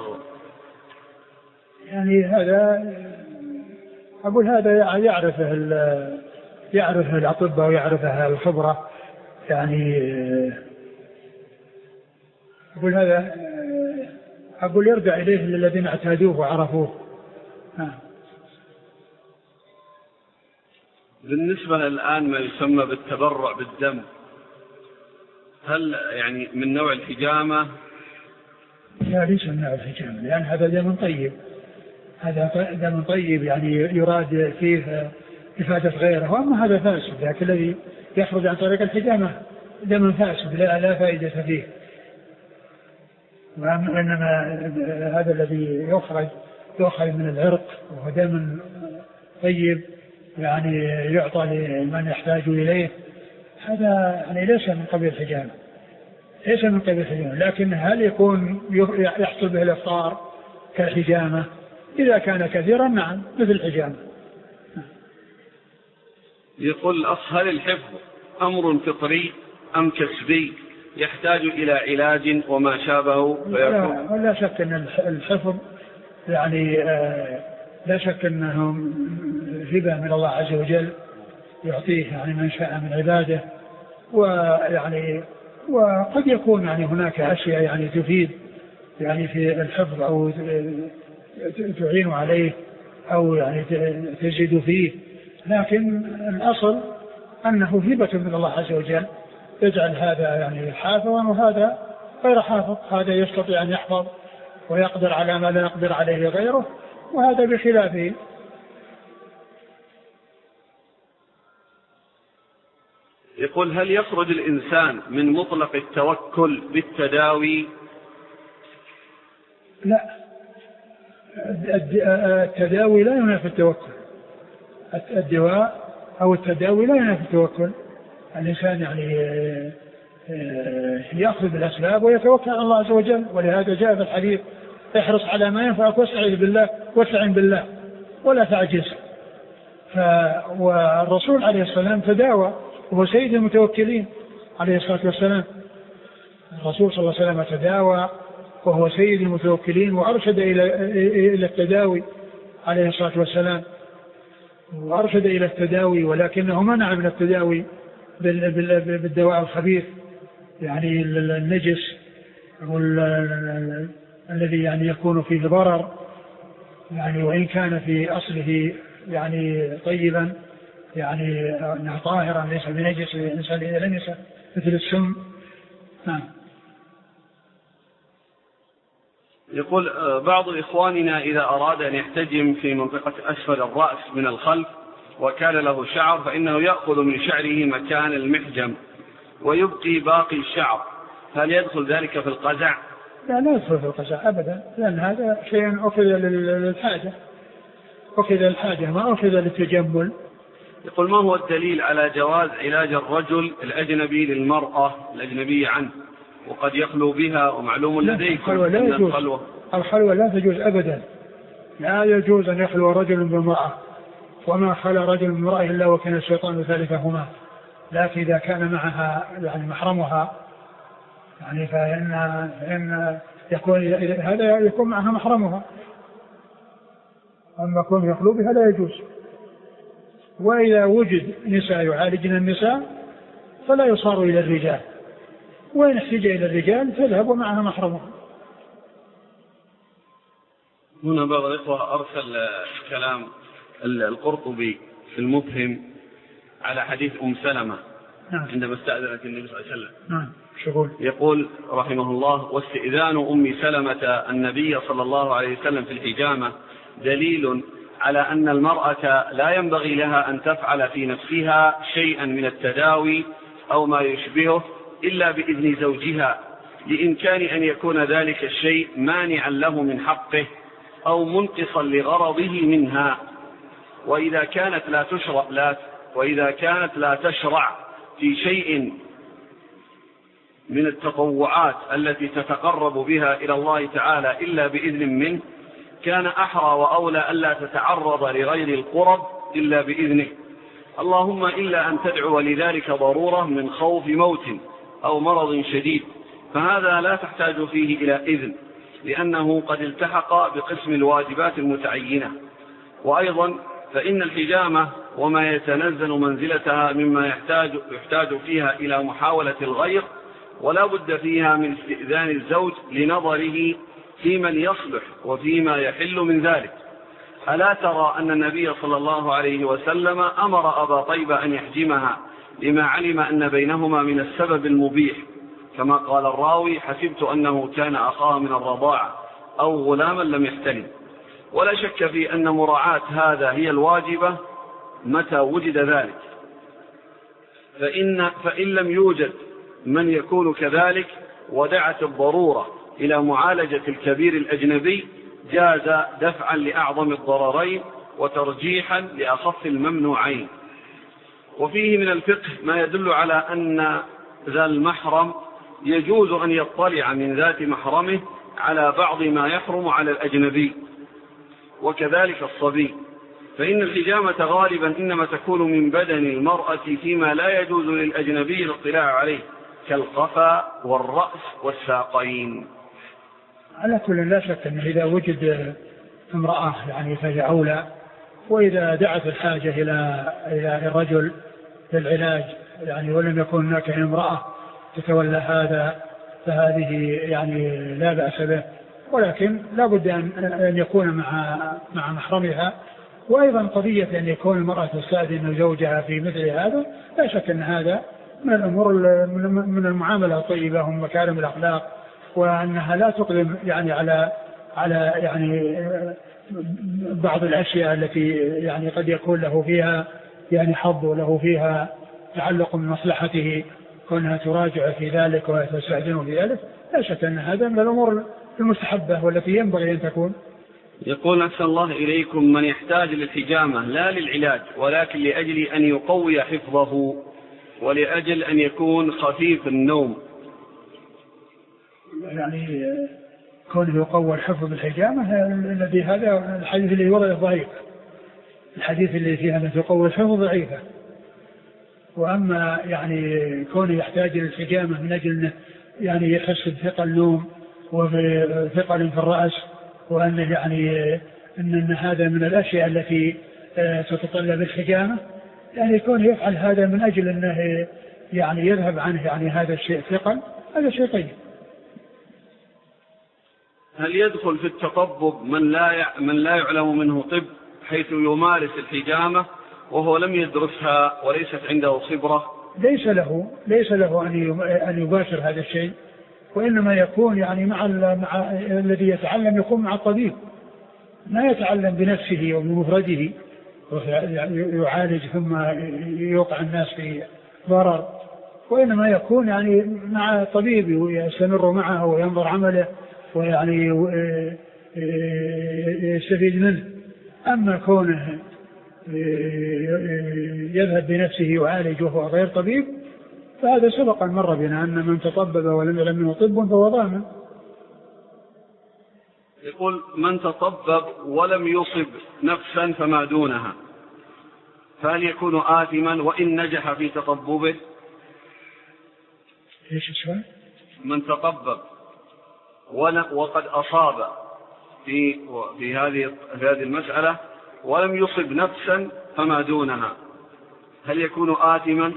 يعني هذا أقول هذا يعرفه يعرفه الأطباء ويعرفه الخبرة. يعني أقول هذا أقول يرجع إليه الذين اعتادوه وعرفوه. ها.
بالنسبة الآن ما يسمى بالتبرع بالدم، هل يعني من نوع الحجامة؟
لا، ليس من نوع الحجامة، لأن هذا دم طيب. هذا دم طيب يعني يراد فيه إفادة غيره، وأما هذا فاسد. لكن الذي يخرج عن طريق الحجامة دم فاسد لا, لا فائدة فيه. وإنما هذا الذي يخرج يخرج من العرق وهو دم طيب يعني يعطى لمن يحتاج إليه، هذا يعني ليس من قبيل الحجامة، ليس من قبيل الحجامة. لكن هل يكون يحصل به الإفطار كالحجامة؟ إذا كان كثيرا نعم، مثل الحجامة.
يقول الأخ: هل الحفظ أمر فطري أم كسبي يحتاج إلى علاج وما شابه؟
لا, لا شك أن الحفظ يعني آه لا شك أنه هبة من الله عز وجل يعطيه يعني من شاء من عباده، ويعني وقد يكون يعني هناك أشياء يعني تفيد يعني في الحفظ أو تعين عليه أو يعني تزيد فيه، لكن الأصل أنه هبة من الله عز وجل يجعل هذا يعني حافظا وهذا غير حافظ. هذا يستطيع أن يحفظ ويقدر على ما لا يقدر عليه غيره، وهذا بخلافه.
يقول: هل يخرج الإنسان من مطلق التوكل بالتداوي؟
لا، التداوي لا ينافي التوكل. الدواء أو التداوي لا ينافي التوكل. الإنسان يعني يأخذ بالأسباب ويتوكل على الله عز وجل، ولهذا جاء في الحديث: احرص على ما ينفعك واستعن بالله واستعن بالله ولا تعجز. والرسول عليه الصلاة والسلام تداوى وهو سيد المتوكلين عليه الصلاة والسلام. الرسول صلى الله عليه وسلم تداوى وهو سيد المتوكلين وأرشد إلى إلى التداوي عليه الصلاة والسلام، وأرشد إلى التداوي، ولكنه منع من التداوي بالدواء الخبيث يعني النجس الذي يعني يكون فيه ضرر، يعني وإن كان في أصله يعني طيبا يعني طاهرا ليس بنجس الإنسان إذا لم يسأل مثل السم. نعم.
يقول بعض إخواننا إذا أراد أن يحتجم في منطقة أسفل الرأس من الخلف وكان له شعر فإنه يأخذ من شعره مكان المحجم ويبقي باقي الشعر، هل يدخل ذلك في القزع؟
لا لا يدخل في القزع أبدا، لأن هذا شيء أخذ للحاجة، أخذ للحاجة ما أخذ للتجمل.
يقول ما هو الدليل على جواز علاج الرجل الأجنبي للمرأة الأجنبية عنه وقد يخلو بها ومعلوم لديكم
الخلوة لا يجوز.
الخلوة.
الخلوة لا تجوز أبدا، لا يجوز أن يخلو رجل بامرأة، وما خلى رجل بامرأة إلا وكان الشيطان ثالثهما، لكن إذا كان معها يعني محرمها يعني فإن إن يكون هذا يكون معها محرمها، أما يكون يخلو بها لا يجوز. وإذا وجد نساء يعالجن النساء فلا يصار إلى الرجال، وإن احتج إلى الرجال تذهب ومعها محرمها.
هنا بعض الإخوة أرسل كلام القرطبي في المفهم على حديث أم سلمة
نعم.
عندما استأذنت النبي صلى الله عليه وسلم.
نعم. شغول.
يقول رحمه الله: واستئذان أم سلمة النبي صلى الله عليه وسلم في الحجامة دليل على أن المرأة لا ينبغي لها أن تفعل في نفسها شيئا من التداوي أو ما يشبهه إلا بإذن زوجها، لإمكان أن يكون ذلك الشيء مانعا له من حقه أو منقصا لغرضه منها. وإذا كانت لا تشرع لا وإذا كانت لا تشرع في شيء من التطوعات التي تتقرب بها إلى الله تعالى إلا بإذن منه، كان أحرى وأولى ألا تتعرض لغير القرب إلا بإذنه، اللهم إلا أن تدعو لذلك ضرورة من خوف موت أو مرض شديد، فهذا لا تحتاج فيه إلى إذن لأنه قد التحق بقسم الواجبات المتعينة. وأيضا فإن الحجامة وما يتنزل منزلتها مما يحتاج, يحتاج فيها إلى محاولة الغير، ولا بد فيها من استئذان الزوج لنظره في من يصلح وفيما يحل من ذلك. ألا ترى أن النبي صلى الله عليه وسلم أمر أبا طيبة أن يحجمها لما علم أن بينهما من السبب المبيح، كما قال الراوي: حسبت أنه كان أخاه من الرضاعة أو غلاما لم يحتلم. ولا شك في أن مراعاة هذا هي الواجبة متى وجد ذلك، فإن, فإن لم يوجد من يكون كذلك ودعت الضرورة إلى معالجة الكبير الأجنبي، جاز دفعا لأعظم الضررين وترجيحا لأخف الممنوعين. وفيه من الفقه ما يدل على أن ذا المحرم يجوز أن يطلع من ذات محرمه على بعض ما يحرم على الأجنبي، وكذلك الصبي، فإن الحجامة غالبا إنما تكون من بدن المرأة فيما لا يجوز للأجنبي الاطلاع عليه كالقفا والرأس والساقين.
على كل لا شك أنه إذا وجد امرأة يعني فهي أولى، وإذا دعت الحاجة إلى إلى الرجل للعلاج يعني ولم يكن هناك امرأة تتولى هذا فهذه يعني لا بأس به، ولكن لا بد أن يكون مع مع محرمها. وأيضا قضية أن يكون المرأة تستأذن زوجها في مثل هذا لا شك أن هذا من الأمور من المعاملة الطيبة ومكارم الأخلاق، وأنها لا تقدم يعني على على يعني بعض الأشياء التي يعني قد يكون له فيها يعني حظ وله فيها تعلق بمصلحته، كونها تراجع في ذلك وتستأذن في ذلك. لا شك أن هذا من الأمور المستحبة والتي ينبغي أن تكون.
يقول: أحسن الله إليكم، من يحتاج للحجامة لا للعلاج ولكن لأجل أن يقوي حفظه ولأجل أن يكون خفيف النوم،
يعني كونه يقوى الحفظ بالحجامة الذي هذا الحديث اللي ورد ضعيف، الحديث اللي فيه أن تقوى الحفظ ضعيفة. وأما يعني كونه يحتاج للحجامة من أجل أنه يعني يحس بثقل النوم وثقل في الرأس، وأن يعني أن هذا من الأشياء التي تتطلب الحجامة، يعني يكون يفعل هذا من أجل أنه يعني يذهب عنه يعني هذا الشيء ثقل، هذا شيء طيب.
هل يدخل في التطبب من لا من لا يعلم منه طب حيث يمارس الحجامة وهو لم يدرسها وليست عنده خبرة؟
ليس له ليس له أن يباشر هذا الشيء، وإنما يكون يعني مع, مع الذي يتعلم يكون مع الطبيب، ما يتعلم بنفسه وبمفرده يعالج ثم يوقع الناس في ضرر، وإنما يكون يعني مع الطبيب ويستمر معه وينظر عمله ويعني يستفيد منه. أما كونه يذهب بنفسه يعالج وهو غير طبيب فهذا سبق أن مر بنا أن من تطبب ولم يعلم منه طب فهو ضامن.
يقول من تطبب ولم يصب نفسا فما دونها فهل يكون آثما وإن نجح في تطببه؟
ايش السؤال؟
من تطبب وقد أصاب في في هذه في هذه المسألة ولم يصب نفسا فما دونها هل يكون آثما؟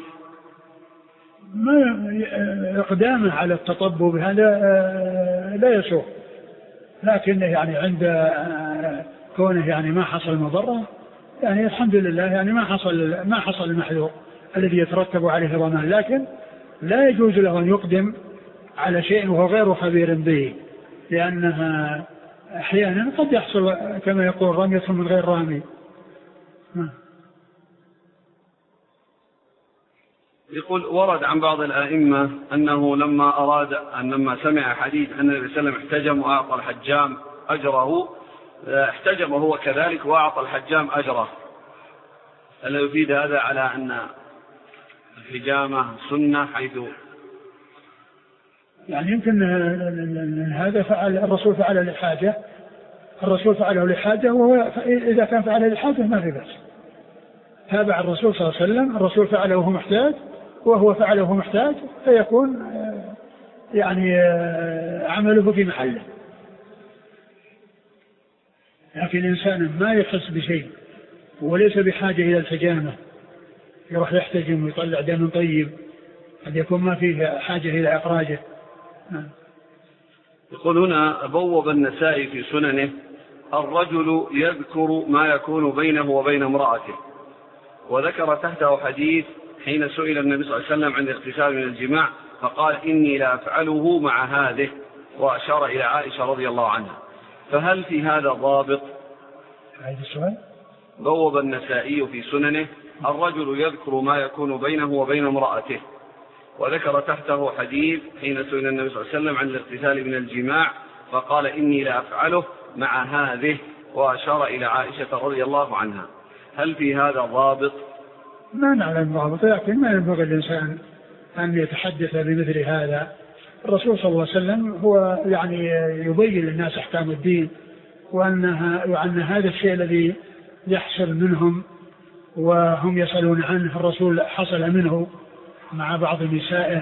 ما إقدامه على التطبب هذا لا يسوء، لكنه يعني عند كونه يعني ما حصل مضرة يعني الحمد لله يعني ما حصل ما حصل المحذور الذي يترتب عليه ضمان، لكن لا يجوز له أن يقدم على شيء وهو غير خبير به، لأنها أحيانا قد يحصل كما يقول رمية من غير رامي.
يقول ورد عن بعض الآئمة أنه لما أراد أن لما سمع حديث أن النبي صلى الله عليه وسلم احتجم وأعطى الحجام أجره احتجم هو كذلك وأعطى الحجام أجره، ألا يفيد هذا على أن الحجامة سنة حيث
يعني يمكن هذا فعل الرسول فعله لحاجة الرسول فعله لحاجة وهو إذا كان فعله لحاجة ما في بأس، تابع الرسول صلى الله عليه وسلم، الرسول فعله وهو محتاج وهو فعله وهو محتاج فيكون يعني عمله في محله. لكن الإنسان ما يحس بشيء وليس بحاجة إلى الحجامة يروح يحتجم ويطلع دم طيب قد يكون ما فيه حاجة إلى إخراجه.
يقول هنا بوب النسائي في سننه الرجل يذكر ما يكون بينه وبين امرأته، وذكر تحته حديث حين سئل النبي صلى الله عليه وسلم عن الاغتسال من الجماع فقال إني لا أفعله مع هذه، وأشار إلى عائشة رضي الله عنها، فهل في هذا ضابط؟
هذا السؤال
بوب النسائي في سننه الرجل يذكر ما يكون بينه وبين امرأته، وذكر تحته حديث حين سئل النبي صلى الله عليه وسلم عن الاغتسال من الجماع فقال إني لا أفعله مع هذه، وأشار إلى عائشة رضي الله عنها، هل في هذا ضابط؟
ما نعلم ضابط، لكن ما ينبغي الإنسان أن يتحدث بمثل هذا. الرسول صلى الله عليه وسلم هو يعني يبين للناس أحكام الدين، وأنها وأن هذا الشيء الذي يحصل منهم وهم يسألون عنه الرسول حصل منه مع بعض نسائه،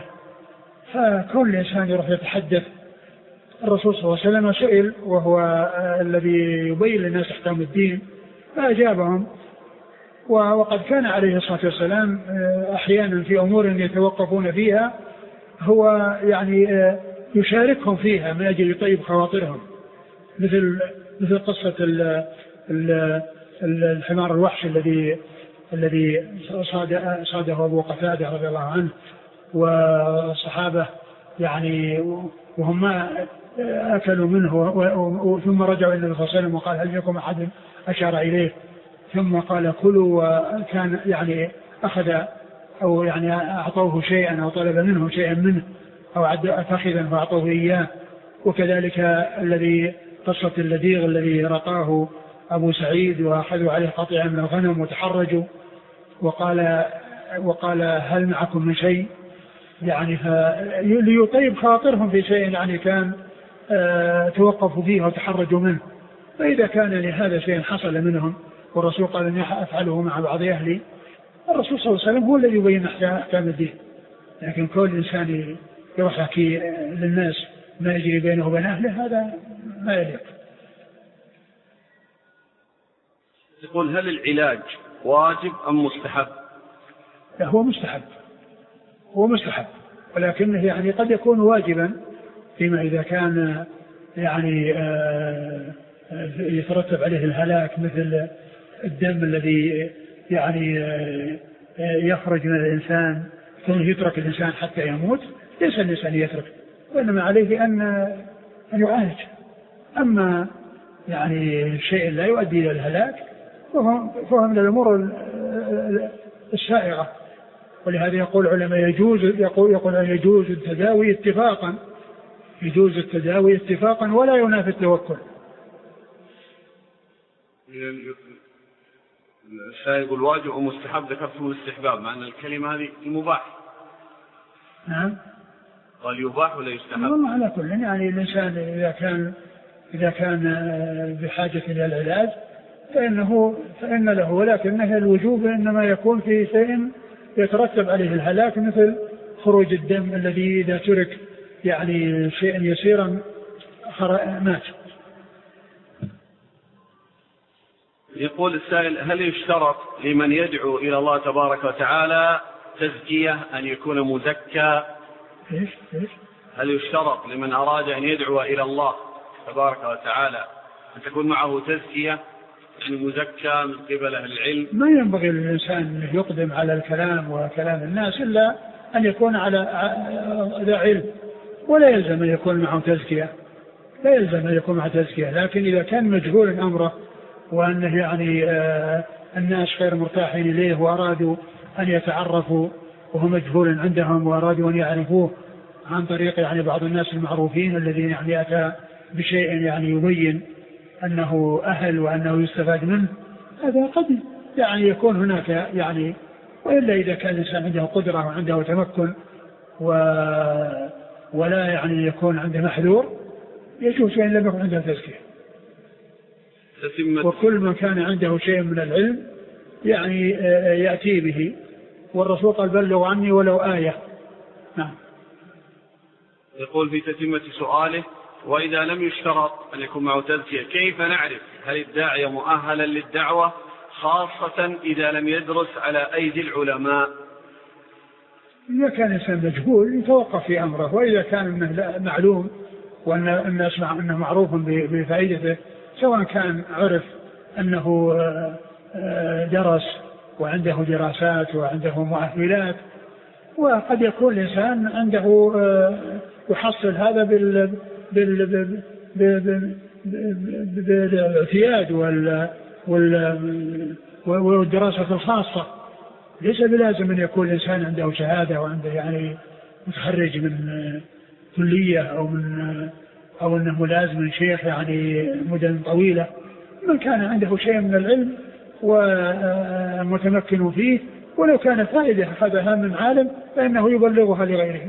فكل إنسان يروح يتحدث. الرسول صلى الله عليه وسلم سئل وهو الذي يبين للناس أحكام الدين فأجابهم، وقد كان عليه الصلاة والسلام أحيانا في أمور يتوقفون فيها هو يعني يشاركهم فيها من أجل يطيب خواطرهم، مثل مثل قصة ال ال الحمار الوحش الذي الذي صاد صاده أبو قتادة رضي الله عنه والصحابة يعني وهم ما أكلوا منه، ثم رجعوا إلى النبي صلى الله عليه وسلم وقال هل لكم أحد أشار إليه، ثم قال كلوا، وكان يعني أخذ أو يعني أعطوه شيئا أو طلب منه شيئا منه أو عد فخذا فأعطوه إياه. وكذلك الذي قصة اللذيغ الذي رقاه أبو سعيد وأخذوا عليه قطيعا من الغنم وتحرجوا، وقال وقال هل معكم من شيء، يعني ليطيب خاطرهم في شيء يعني كان آه توقفوا فيه وتحرجوا منه. فإذا كان لهذا شيء حصل منهم والرسول قال أن أفعله مع بعض أهلي، الرسول صلى الله عليه وسلم هو الذي يبين أحكام الدين، لكن كل إنسان يروح يحكي للناس ما يجري بينه وبين أهله هذا ما يليق.
يقول هل العلاج واجب أم مستحب؟
لا هو مستحب، هو مستحب، ولكنه يعني قد يكون واجبا فيما إذا كان يعني يترتب عليه الهلاك، مثل الدم الذي يعني يخرج من الإنسان ثم يترك الإنسان حتى يموت، ليس الإنسان يترك وإنما عليه أن أن يعالج. أما يعني شيء لا يؤدي إلى الهلاك فهو من الأمور السائغة. ولهذا يقول العلماء يجوز يقول يقول يجوز التداوي اتفاقا، يجوز التداوي اتفاقا ولا ينافي التوكل.
الشيء يقول واجب ومستحب، ذكرته الاستحباب مع أن الكلمة هذه المباح.
نعم.
قال يباح ولا يستحب؟
والله على كل يعني الإنسان إذا كان إذا كان بحاجة إلى العلاج فإنه فإن له، ولكنه الوجوب إنما يكون في شيء يترتب عليه الهلاك، مثل خروج الدم الذي إذا ترك يعني شيئا يسيرا مات.
يقول السائل: هل يشترط لمن يدعو إلى الله تبارك وتعالى تزكية أن يكون مزكى؟
إيش إيش؟
هل يشترط لمن أراد أن يدعو إلى الله تبارك وتعالى أن تكون معه تزكية، يعني مزكى من قبل أهل العلم؟
ما ينبغي للإنسان أن يقدم على الكلام وكلام الناس إلا أن يكون على ذا علم، ولا يلزم أن يكون معه تزكية، لا يلزم أن يكون معه تزكية. لكن إذا كان مجهول أمره وأنه يعني آه الناس غير مرتاحين إليه وأرادوا أن يتعرفوا وهو مجهول عندهم وأرادوا أن يعرفوه عن طريق يعني بعض الناس المعروفين الذين يعني أتى بشيء يعني يبين أنه أهل وأنه يستفاد منه، هذا قد يعني يكون هناك يعني. وإلا إذا كان الإنسان عنده قدرة وعنده تمكن و ولا يعني يكون عنده محذور يجوز أن لم يكن عنده تزكية. وكل من كان عنده شيء من العلم يعني يأتي به، والرسول قال: بلغوا عني ولو آية. نعم.
يقول في تتمة سؤاله: وإذا لم يشترط أن يكون معه تزكية كيف نعرف هل الداعية مؤهلا للدعوة، خاصة إذا لم يدرس على أيدي العلماء؟
إذا كان إنسان مجهول يتوقف في أمره، وإذا كان معلوم وأن الناس أنه معروف بفائدته، سواء كان عرف أنه درس وعنده دراسات وعنده مؤهلات، وقد يكون الإنسان عنده يحصل هذا بال بالاعتياد والدراسة الخاصة. ليس بلازم أن يكون الإنسان عنده شهادة وعنده يعني متخرج من كلية أو من أو أنه لازم من شيخ يعني مدة طويلة. من كان عنده شيء من العلم ومتمكن فيه ولو كان فائدة أخذها من عالم فإنه يبلغها لغيره.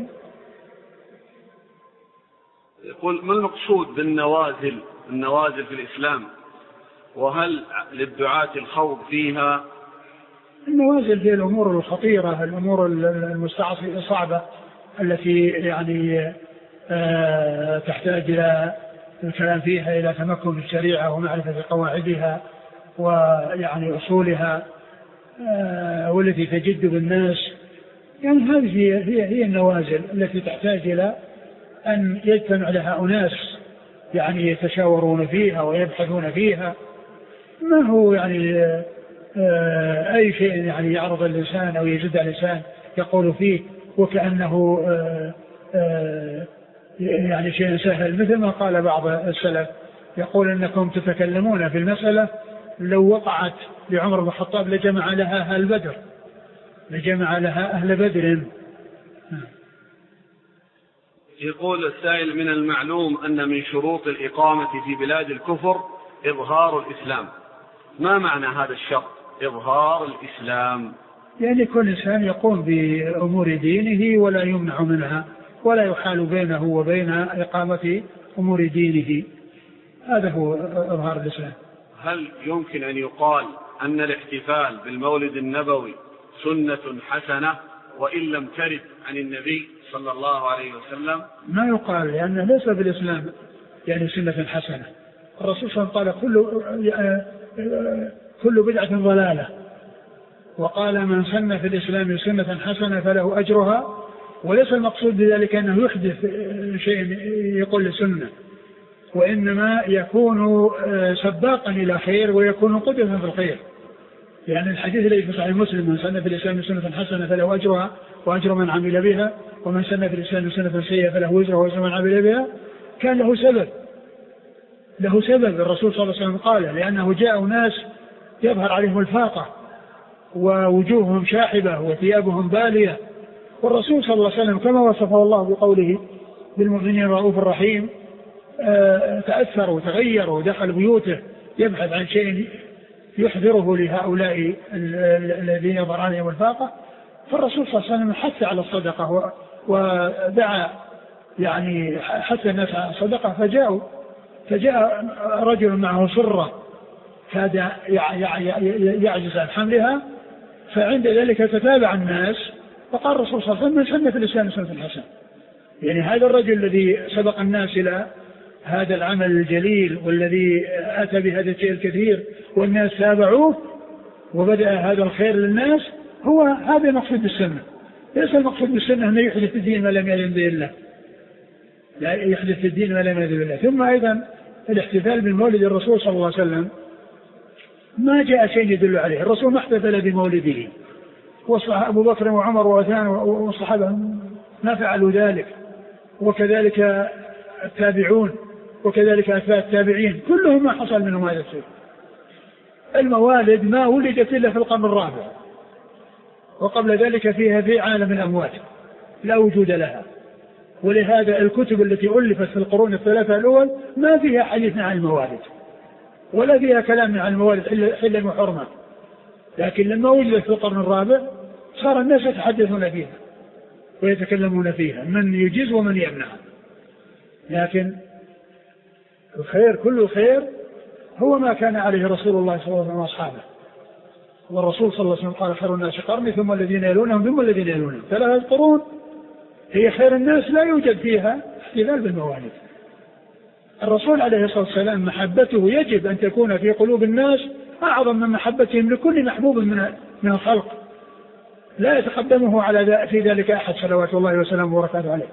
يقول: ما المقصود بالنوازل النوازل في الإسلام، وهل للدعاة الخوض فيها؟
النوازل هي الأمور الخطيرة، الأمور الصعبة التي يعني آه تحتاج إلى الكلام فيها إلى تمكن في الشريعة ومعرفة قواعدها ويعني أصولها آه والتي تجد بالناس. يعني هذه هي, هي, هي النوازل التي تحتاج إلى أن يجتمع لها أناس يعني يتشاورون فيها ويبحثون فيها. ما هو يعني آه أي شيء يعني يعرض الإنسان أو يجد الإنسان يقول فيه وكأنه آه آه يعني شيء سهل، مثل ما قال بعض السلف يقول: إنكم تتكلمون في المسألة لو وقعت لعمر بن الخطاب لجمع لها أهل بدر لجمع لها أهل بدر.
يقول السائل: من المعلوم أن من شروط الإقامة في بلاد الكفر إظهار الإسلام، ما معنى هذا الشرط إظهار الإسلام؟
يعني كل إنسان يقوم بأمور دينه ولا يمنع منها ولا يحال بينه وبين إقامة أمور دينه، هذا هو إظهار الإسلام.
هل يمكن أن يقال أن الاحتفال بالمولد النبوي سنة حسنة وإن لم ترد عن النبي صلى الله عليه وسلم؟
ما يقال، لأنه ليس بالإسلام يعني سنة حسنة. الرسول صلى الله عليه وسلم قال: كل كل بدعة ضلالة، وقال: من سن في الإسلام سنة حسنة فله أجرها. وليس المقصود بذلك أنه يحدث شيء يقول لسنة، وإنما يكون سباقا إلى خير ويكون قدوة في الخير. يعني الحديث الذي في صحيح مسلم: من سن في الإسلام سنة حسنة فله أجرها وأجر من عمل بها، ومن سن في الإسلام سنة سيئة فله وزرها ووزر من عمل بها. كان له سبب، له سبب الرسول صلى الله عليه وسلم قال: لأنه جاء ناس يظهر عليهم الفاقة ووجوههم شاحبة وثيابهم بالية، والرسول صلى الله عليه وسلم كما وصفه الله بقوله بالمؤمنين رؤوف الرحيم تأثر وتغير ودخل بيوته يبحث عن شيء يحذره لهؤلاء الذين يظهر عليهم الفاقة. فالرسول صلى الله عليه وسلم حث على الصدقة ودعا يعني حث الناس على الصدقة، فجاءوا فجاء رجل معه سرة كاد يعجز عن حملها، فعند ذلك تتابع الناس، فقال الرسول صلى الله عليه وسلم: من سن في الإسلام سنة حسنة. يعني هذا الرجل الذي سبق الناس إلى هذا العمل الجليل والذي أتى بهذا الشيء الكثير والناس تابعوه وبدأ هذا الخير للناس، هو هذا المقصود بالسنة. ليس المقصود بالسنة أنه يحدث في الدين ما لم يأذن به الله، لا يحدث في الدين ما لم يأذن به الله. ثم أيضا الاحتفال بالمولد الرسول صلى الله عليه وسلم ما جاء شيء يدل عليه. الرسول ما احتفل بمولده، وأبو بكر وعمر وعثمان والصحابة ما فعلوا ذلك، وكذلك التابعون، وكذلك أتباع التابعين، كلهم ما حصل منهم هذا الشيء. الموالد ما ولدت إلا في القرن الرابع، وقبل ذلك فيها في عالم الأموات لا وجود لها. ولهذا الكتب التي ألفت في القرون الثلاثة الأول ما فيها حديث عن الموالد ولا فيها كلام عن الموالد حلا وحرمة، لكن لما وجدت في القرن الرابع صار الناس يتحدثون فيها ويتكلمون فيها، من يجيز ومن يمنع. لكن الخير كل خير هو ما كان عليه رسول الله صلى الله عليه وسلم وأصحابه. والرسول صلى الله عليه وسلم قال: خير الناس قرني ثم الذين يلونهم ثم الذين يلونهم. ثلاثة قرون هي خير الناس لا يوجد فيها احتفال بالموالد. الرسول عليه الصلاة والسلام محبته يجب أن تكون في قلوب الناس أعظم من محبتهم لكل محبوب من من الخلق، لا يتقدمه على في ذلك أحد صلوات الله وسلامه وبركاته عليه،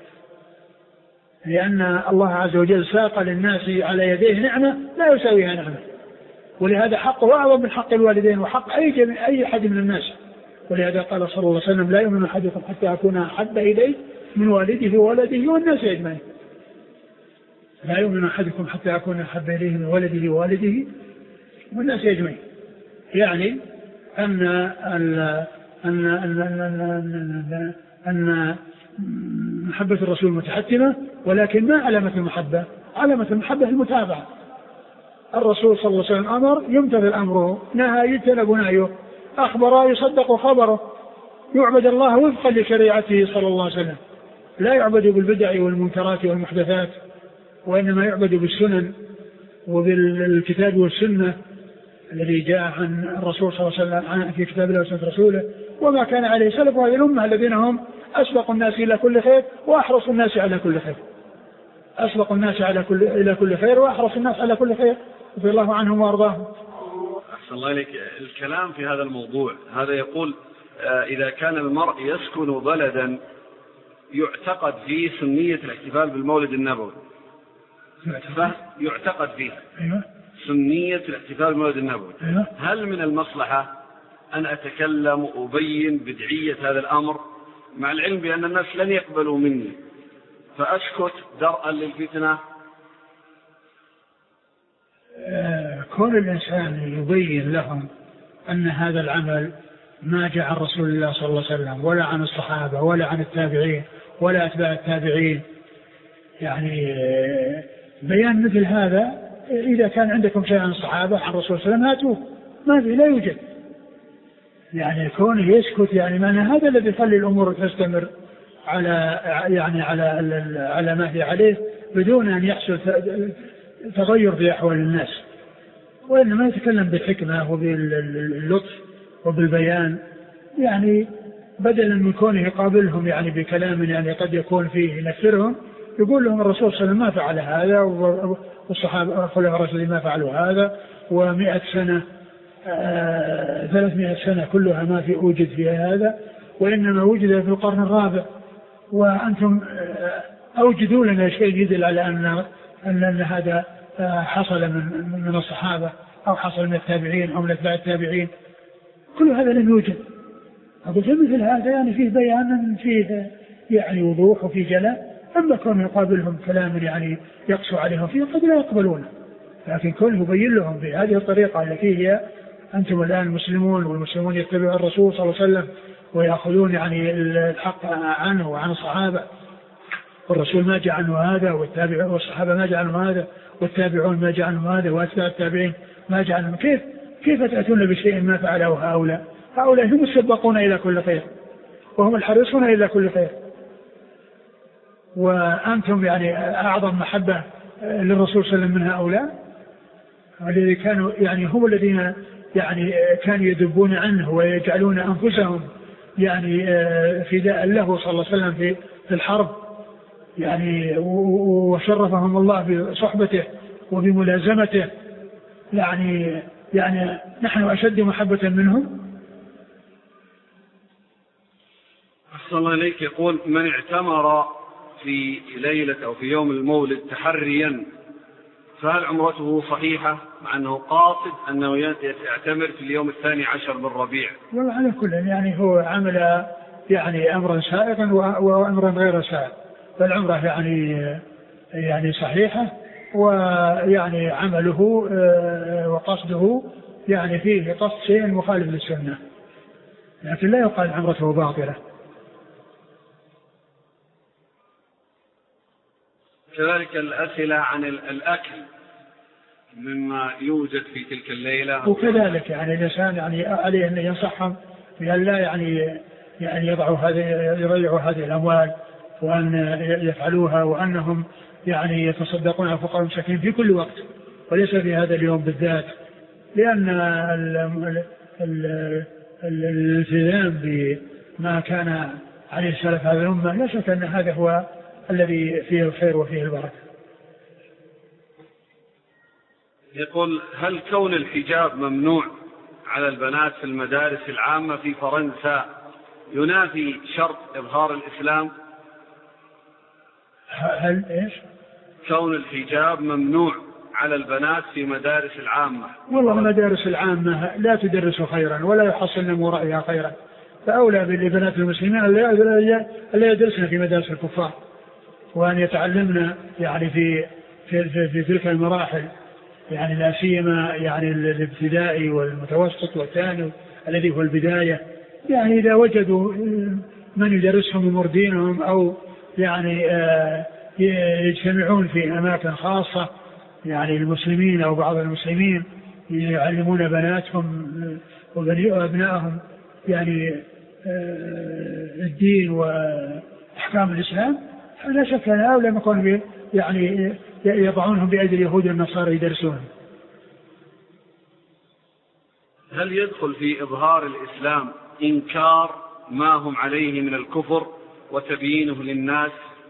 لأن الله عز وجل ساق للناس على يديه نعمة لا يساويها نعمة، ولهذا حقه أعظم من حق الوالدين وحق أي أي أحد من الناس. ولهذا قال صلى الله عليه وسلم: لا يؤمن أحدكم حتى أكون أحب إليه من والده وولده والناس أجمعين. لا يؤمن أحدكم حتى أكون أحب إليه من ولده ووالده والناس أجمعين. يعني أن أن أن أن أن محبة الرسول متحتمة، ولكن ما علامة المحبة؟ علامة المحبة المتابعة. الرسول صلى الله عليه وسلم أمر يمتثل أمره، نهى يجتنب نهيه، أخبر يصدق خبره، يعبد الله وفقا لشريعته صلى الله عليه وسلم، لا يعبد بالبدع والمنكرات والمحدثات، وإنما يعبد بالسنن وبالكتاب والسنة الذي جاء عن الرسول صلى الله عليه وسلم في كتاب الله وسنة رسوله، وما كان عليه سلف هذه الأمة الذين هم أسبق الناس إلى كل خير وأحرص الناس على كل خير. أسبق الناس على كل إلى كل خير وأحرص الناس على كل خير، رضي الله عنهم وأرضاهم.
أحسن الله إليك. الكلام في هذا الموضوع هذا يقول: إذا كان المرء يسكن بلدا يعتقد فيه سنية الاحتفال بالمولد النبوي، يعتقد فيه سنية الاحتفال بالمولد النبوي، هل من المصلحة أن أتكلم وأبين بدعية هذا الأمر مع العلم بأن الناس لن يقبلوا مني، فأسكت درءا للفتنة؟
كون الإنسان يبين لهم أن هذا العمل ما جاء عن رسول الله صلى الله عليه وسلم ولا عن الصحابة ولا عن التابعين ولا أتباع التابعين، يعني بيان مثل هذا. إذا كان عندكم شيء عن الصحابة عن الرسول صلى الله عليه وسلم هاتوه، ما في، لا يوجد. يعني كونه يسكت يعني معنى هذا الذي يخلي الأمور تستمر على يعني على على ما هي عليه بدون أن يحصل تغير في أحوال الناس، وإنما يتكلم بالحكمة وباللطف وبالبيان، يعني بدلا من كونه يقابلهم يعني بكلام يعني قد يكون فيه ينفرهم، يقول لهم الرسول صلى الله عليه وسلم ما فعل هذا، والصحابة الخلفاء الراشدين ما فعلوا هذا، ومئة سنة آه ثلاثمائة سنة كلها ما في وجد فيها هذا، وإنما وجد في القرن الرابع، وأنتم آه أوجدوا لنا شيء يدل على أن أن, أن هذا آه حصل من من الصحابة أو حصل من التابعين أو من أتباع التابعين. كل هذا لم يوجد. أقول مثل هذا يعني فيه بيان، فيه يعني وضوح وفيه جلاء. أما كون يقابلهم كلام يعني يقسو عليهم فيه قد لا يقبلونه، لكن كون يبين لهم بهذه الطريقة التي هي أنتم الآن مسلمون والمسلمون يتبعون الرسول صلى الله عليه وسلم ويأخذون يعني الحق عنه وعن الصحابة، والرسول ما جاء عنه هذا والتابعون والصحابة ما جاء عنه هذا والتابعون ما جاء عنه هذا وأتباع التابعين ما جاء عنه. كيف كيف تأتون بشيء ما فعله هؤلاء؟ هؤلاء هم السبقون إلى كل خير وهم الحريصون إلى كل خير، وأنتم يعني أعظم محبة للرسول صلى الله عليه وسلم من هؤلاء الذين كانوا يعني هم الذين يعني كانوا يذبون عنه ويجعلون أنفسهم يعني فداء له صلى الله عليه وسلم في في الحرب يعني، وشرفهم الله بصحبته وبملازمته. يعني يعني نحن أشد محبة منهم.
أحسن الله إليك. يقول: من اعتمر في ليلة أو في يوم المولد تحريا فهل عمرته صحيحة مع أنه قاصد أنه يعتمر في اليوم الثاني عشر من ربيع؟
وعلى كل يعني هو عمل يعني أمرا سائغا وأمرا غير سائغ، فالعمرة يعني يعني صحيحة، ويعني عمله وقصده يعني فيه قصد شيء مخالف للسنة، لكن لا يقال عمرته باطلة.
كذلك الأسئلة عن الأكل مما يوجد في تلك الليلة،
وكذلك يعني الإنسان يعني عليه أن ينصحهم بأن لا يعني يعني يضعوا هذه يضيعوا هذه الأموال وأن يفعلوها، وأنهم يعني يتصدقون على الفقراء والمساكين في كل وقت وليس في هذا اليوم بالذات، لأن الالتزام بما كان عليه السلف هذه الأمة لا شك أن هذا هو الذي فيه الخير وفيه البركة.
يقول: هل كون الحجاب ممنوع على البنات في المدارس العامة في فرنسا ينافي شرط إظهار الإسلام؟
هل إيش؟
كون الحجاب ممنوع على البنات في مدارس العامة.
والله المدارس العامة لا تدرس خيرا ولا يحصل من ورائها خيرا، فأولى بالبنات المسلمين ألا يدرسن في مدارس الكفار، وأن يتعلمنا يعني في في في, في تلك المراحل يعني لا سيما يعني الابتدائي والمتوسط والثاني الذي هو البداية، يعني إذا وجدوا من يدرسهم أمور دينهم أو يعني آه يجتمعون في أماكن خاصة يعني المسلمين أو بعض المسلمين يعلمون بناتهم وأبنائهم يعني آه الدين وأحكام الإسلام، لا شك أن هؤلاء يكونوا يعني يضعونهم بأيدي اليهود والنصارى يدرسونهم.
هل يدخل في إظهار الإسلام إنكار ما هم عليه من الكفر وتبيينه للناس؟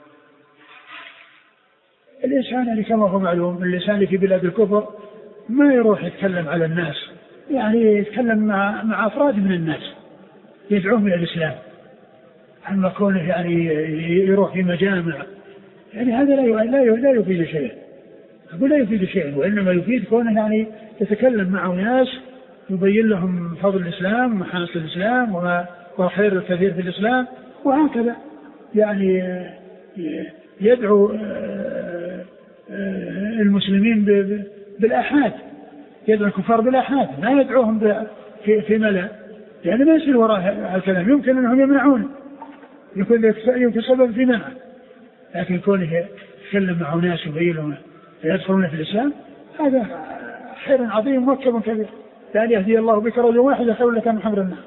الإنسان يعني كما هو معلوم الإنسان اللي في بلاد الكفر ما يروح يتكلم على الناس، يعني يتكلم مع مع أفراد من الناس يدعوهم إلى الإسلام، أما كونه يعني يروح في مجامع يعني هذا لا لا لا يفيد شيء، أقول لا يفيد شيء، وإنما يفيد كونه يعني يتكلم مع ناس يبين لهم فضل الإسلام ومحاسن الإسلام وخير الكثير في الإسلام، وهكذا يعني يدعو المسلمين بالآحاد، يدعو الكفار بالآحاد، ما يدعوهم في ملأ، يعني ما يصير وراء الكلام، يمكن أنهم يمنعون، يكون يمكن سبب في منع، لكن كونه يتكلم مع ناس يبين لهم يدخلون في الإسلام هذا خير عظيم ومكب كبير، لأن يهدي الله بك رجل واحد خير لك من حمر النار.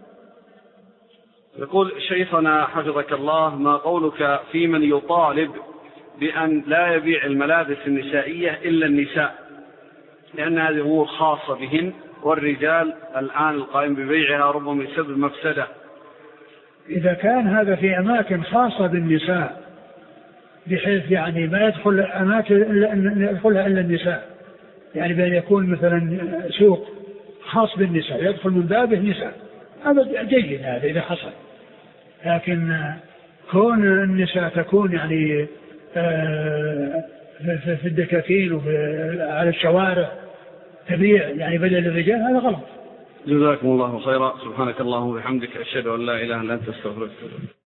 يقول شيخنا حفظك الله: ما قولك في من يطالب بأن لا يبيع الملابس النسائية إلا النساء لأن هذه أمور خاصة بهن والرجال الآن القائم ببيعها ربما يسبب مفسدة؟
إذا كان هذا في أماكن خاصة بالنساء بحيث يعني ما يدخل أماكن يدخلها إلا النساء، يعني بأن يكون مثلا سوق خاص بالنساء يدخل من بابه نساء، هذا جيد هذا إذا حصل، لكن كون النساء تكون يعني في الدكاكين وعلى الشوارع تبيع يعني بدل الرجال هذا غلط،
جزاكم الله خيرا. سبحانك اللهم وبحمدك أشهد أن لا إله إلا أنت أستغفرك.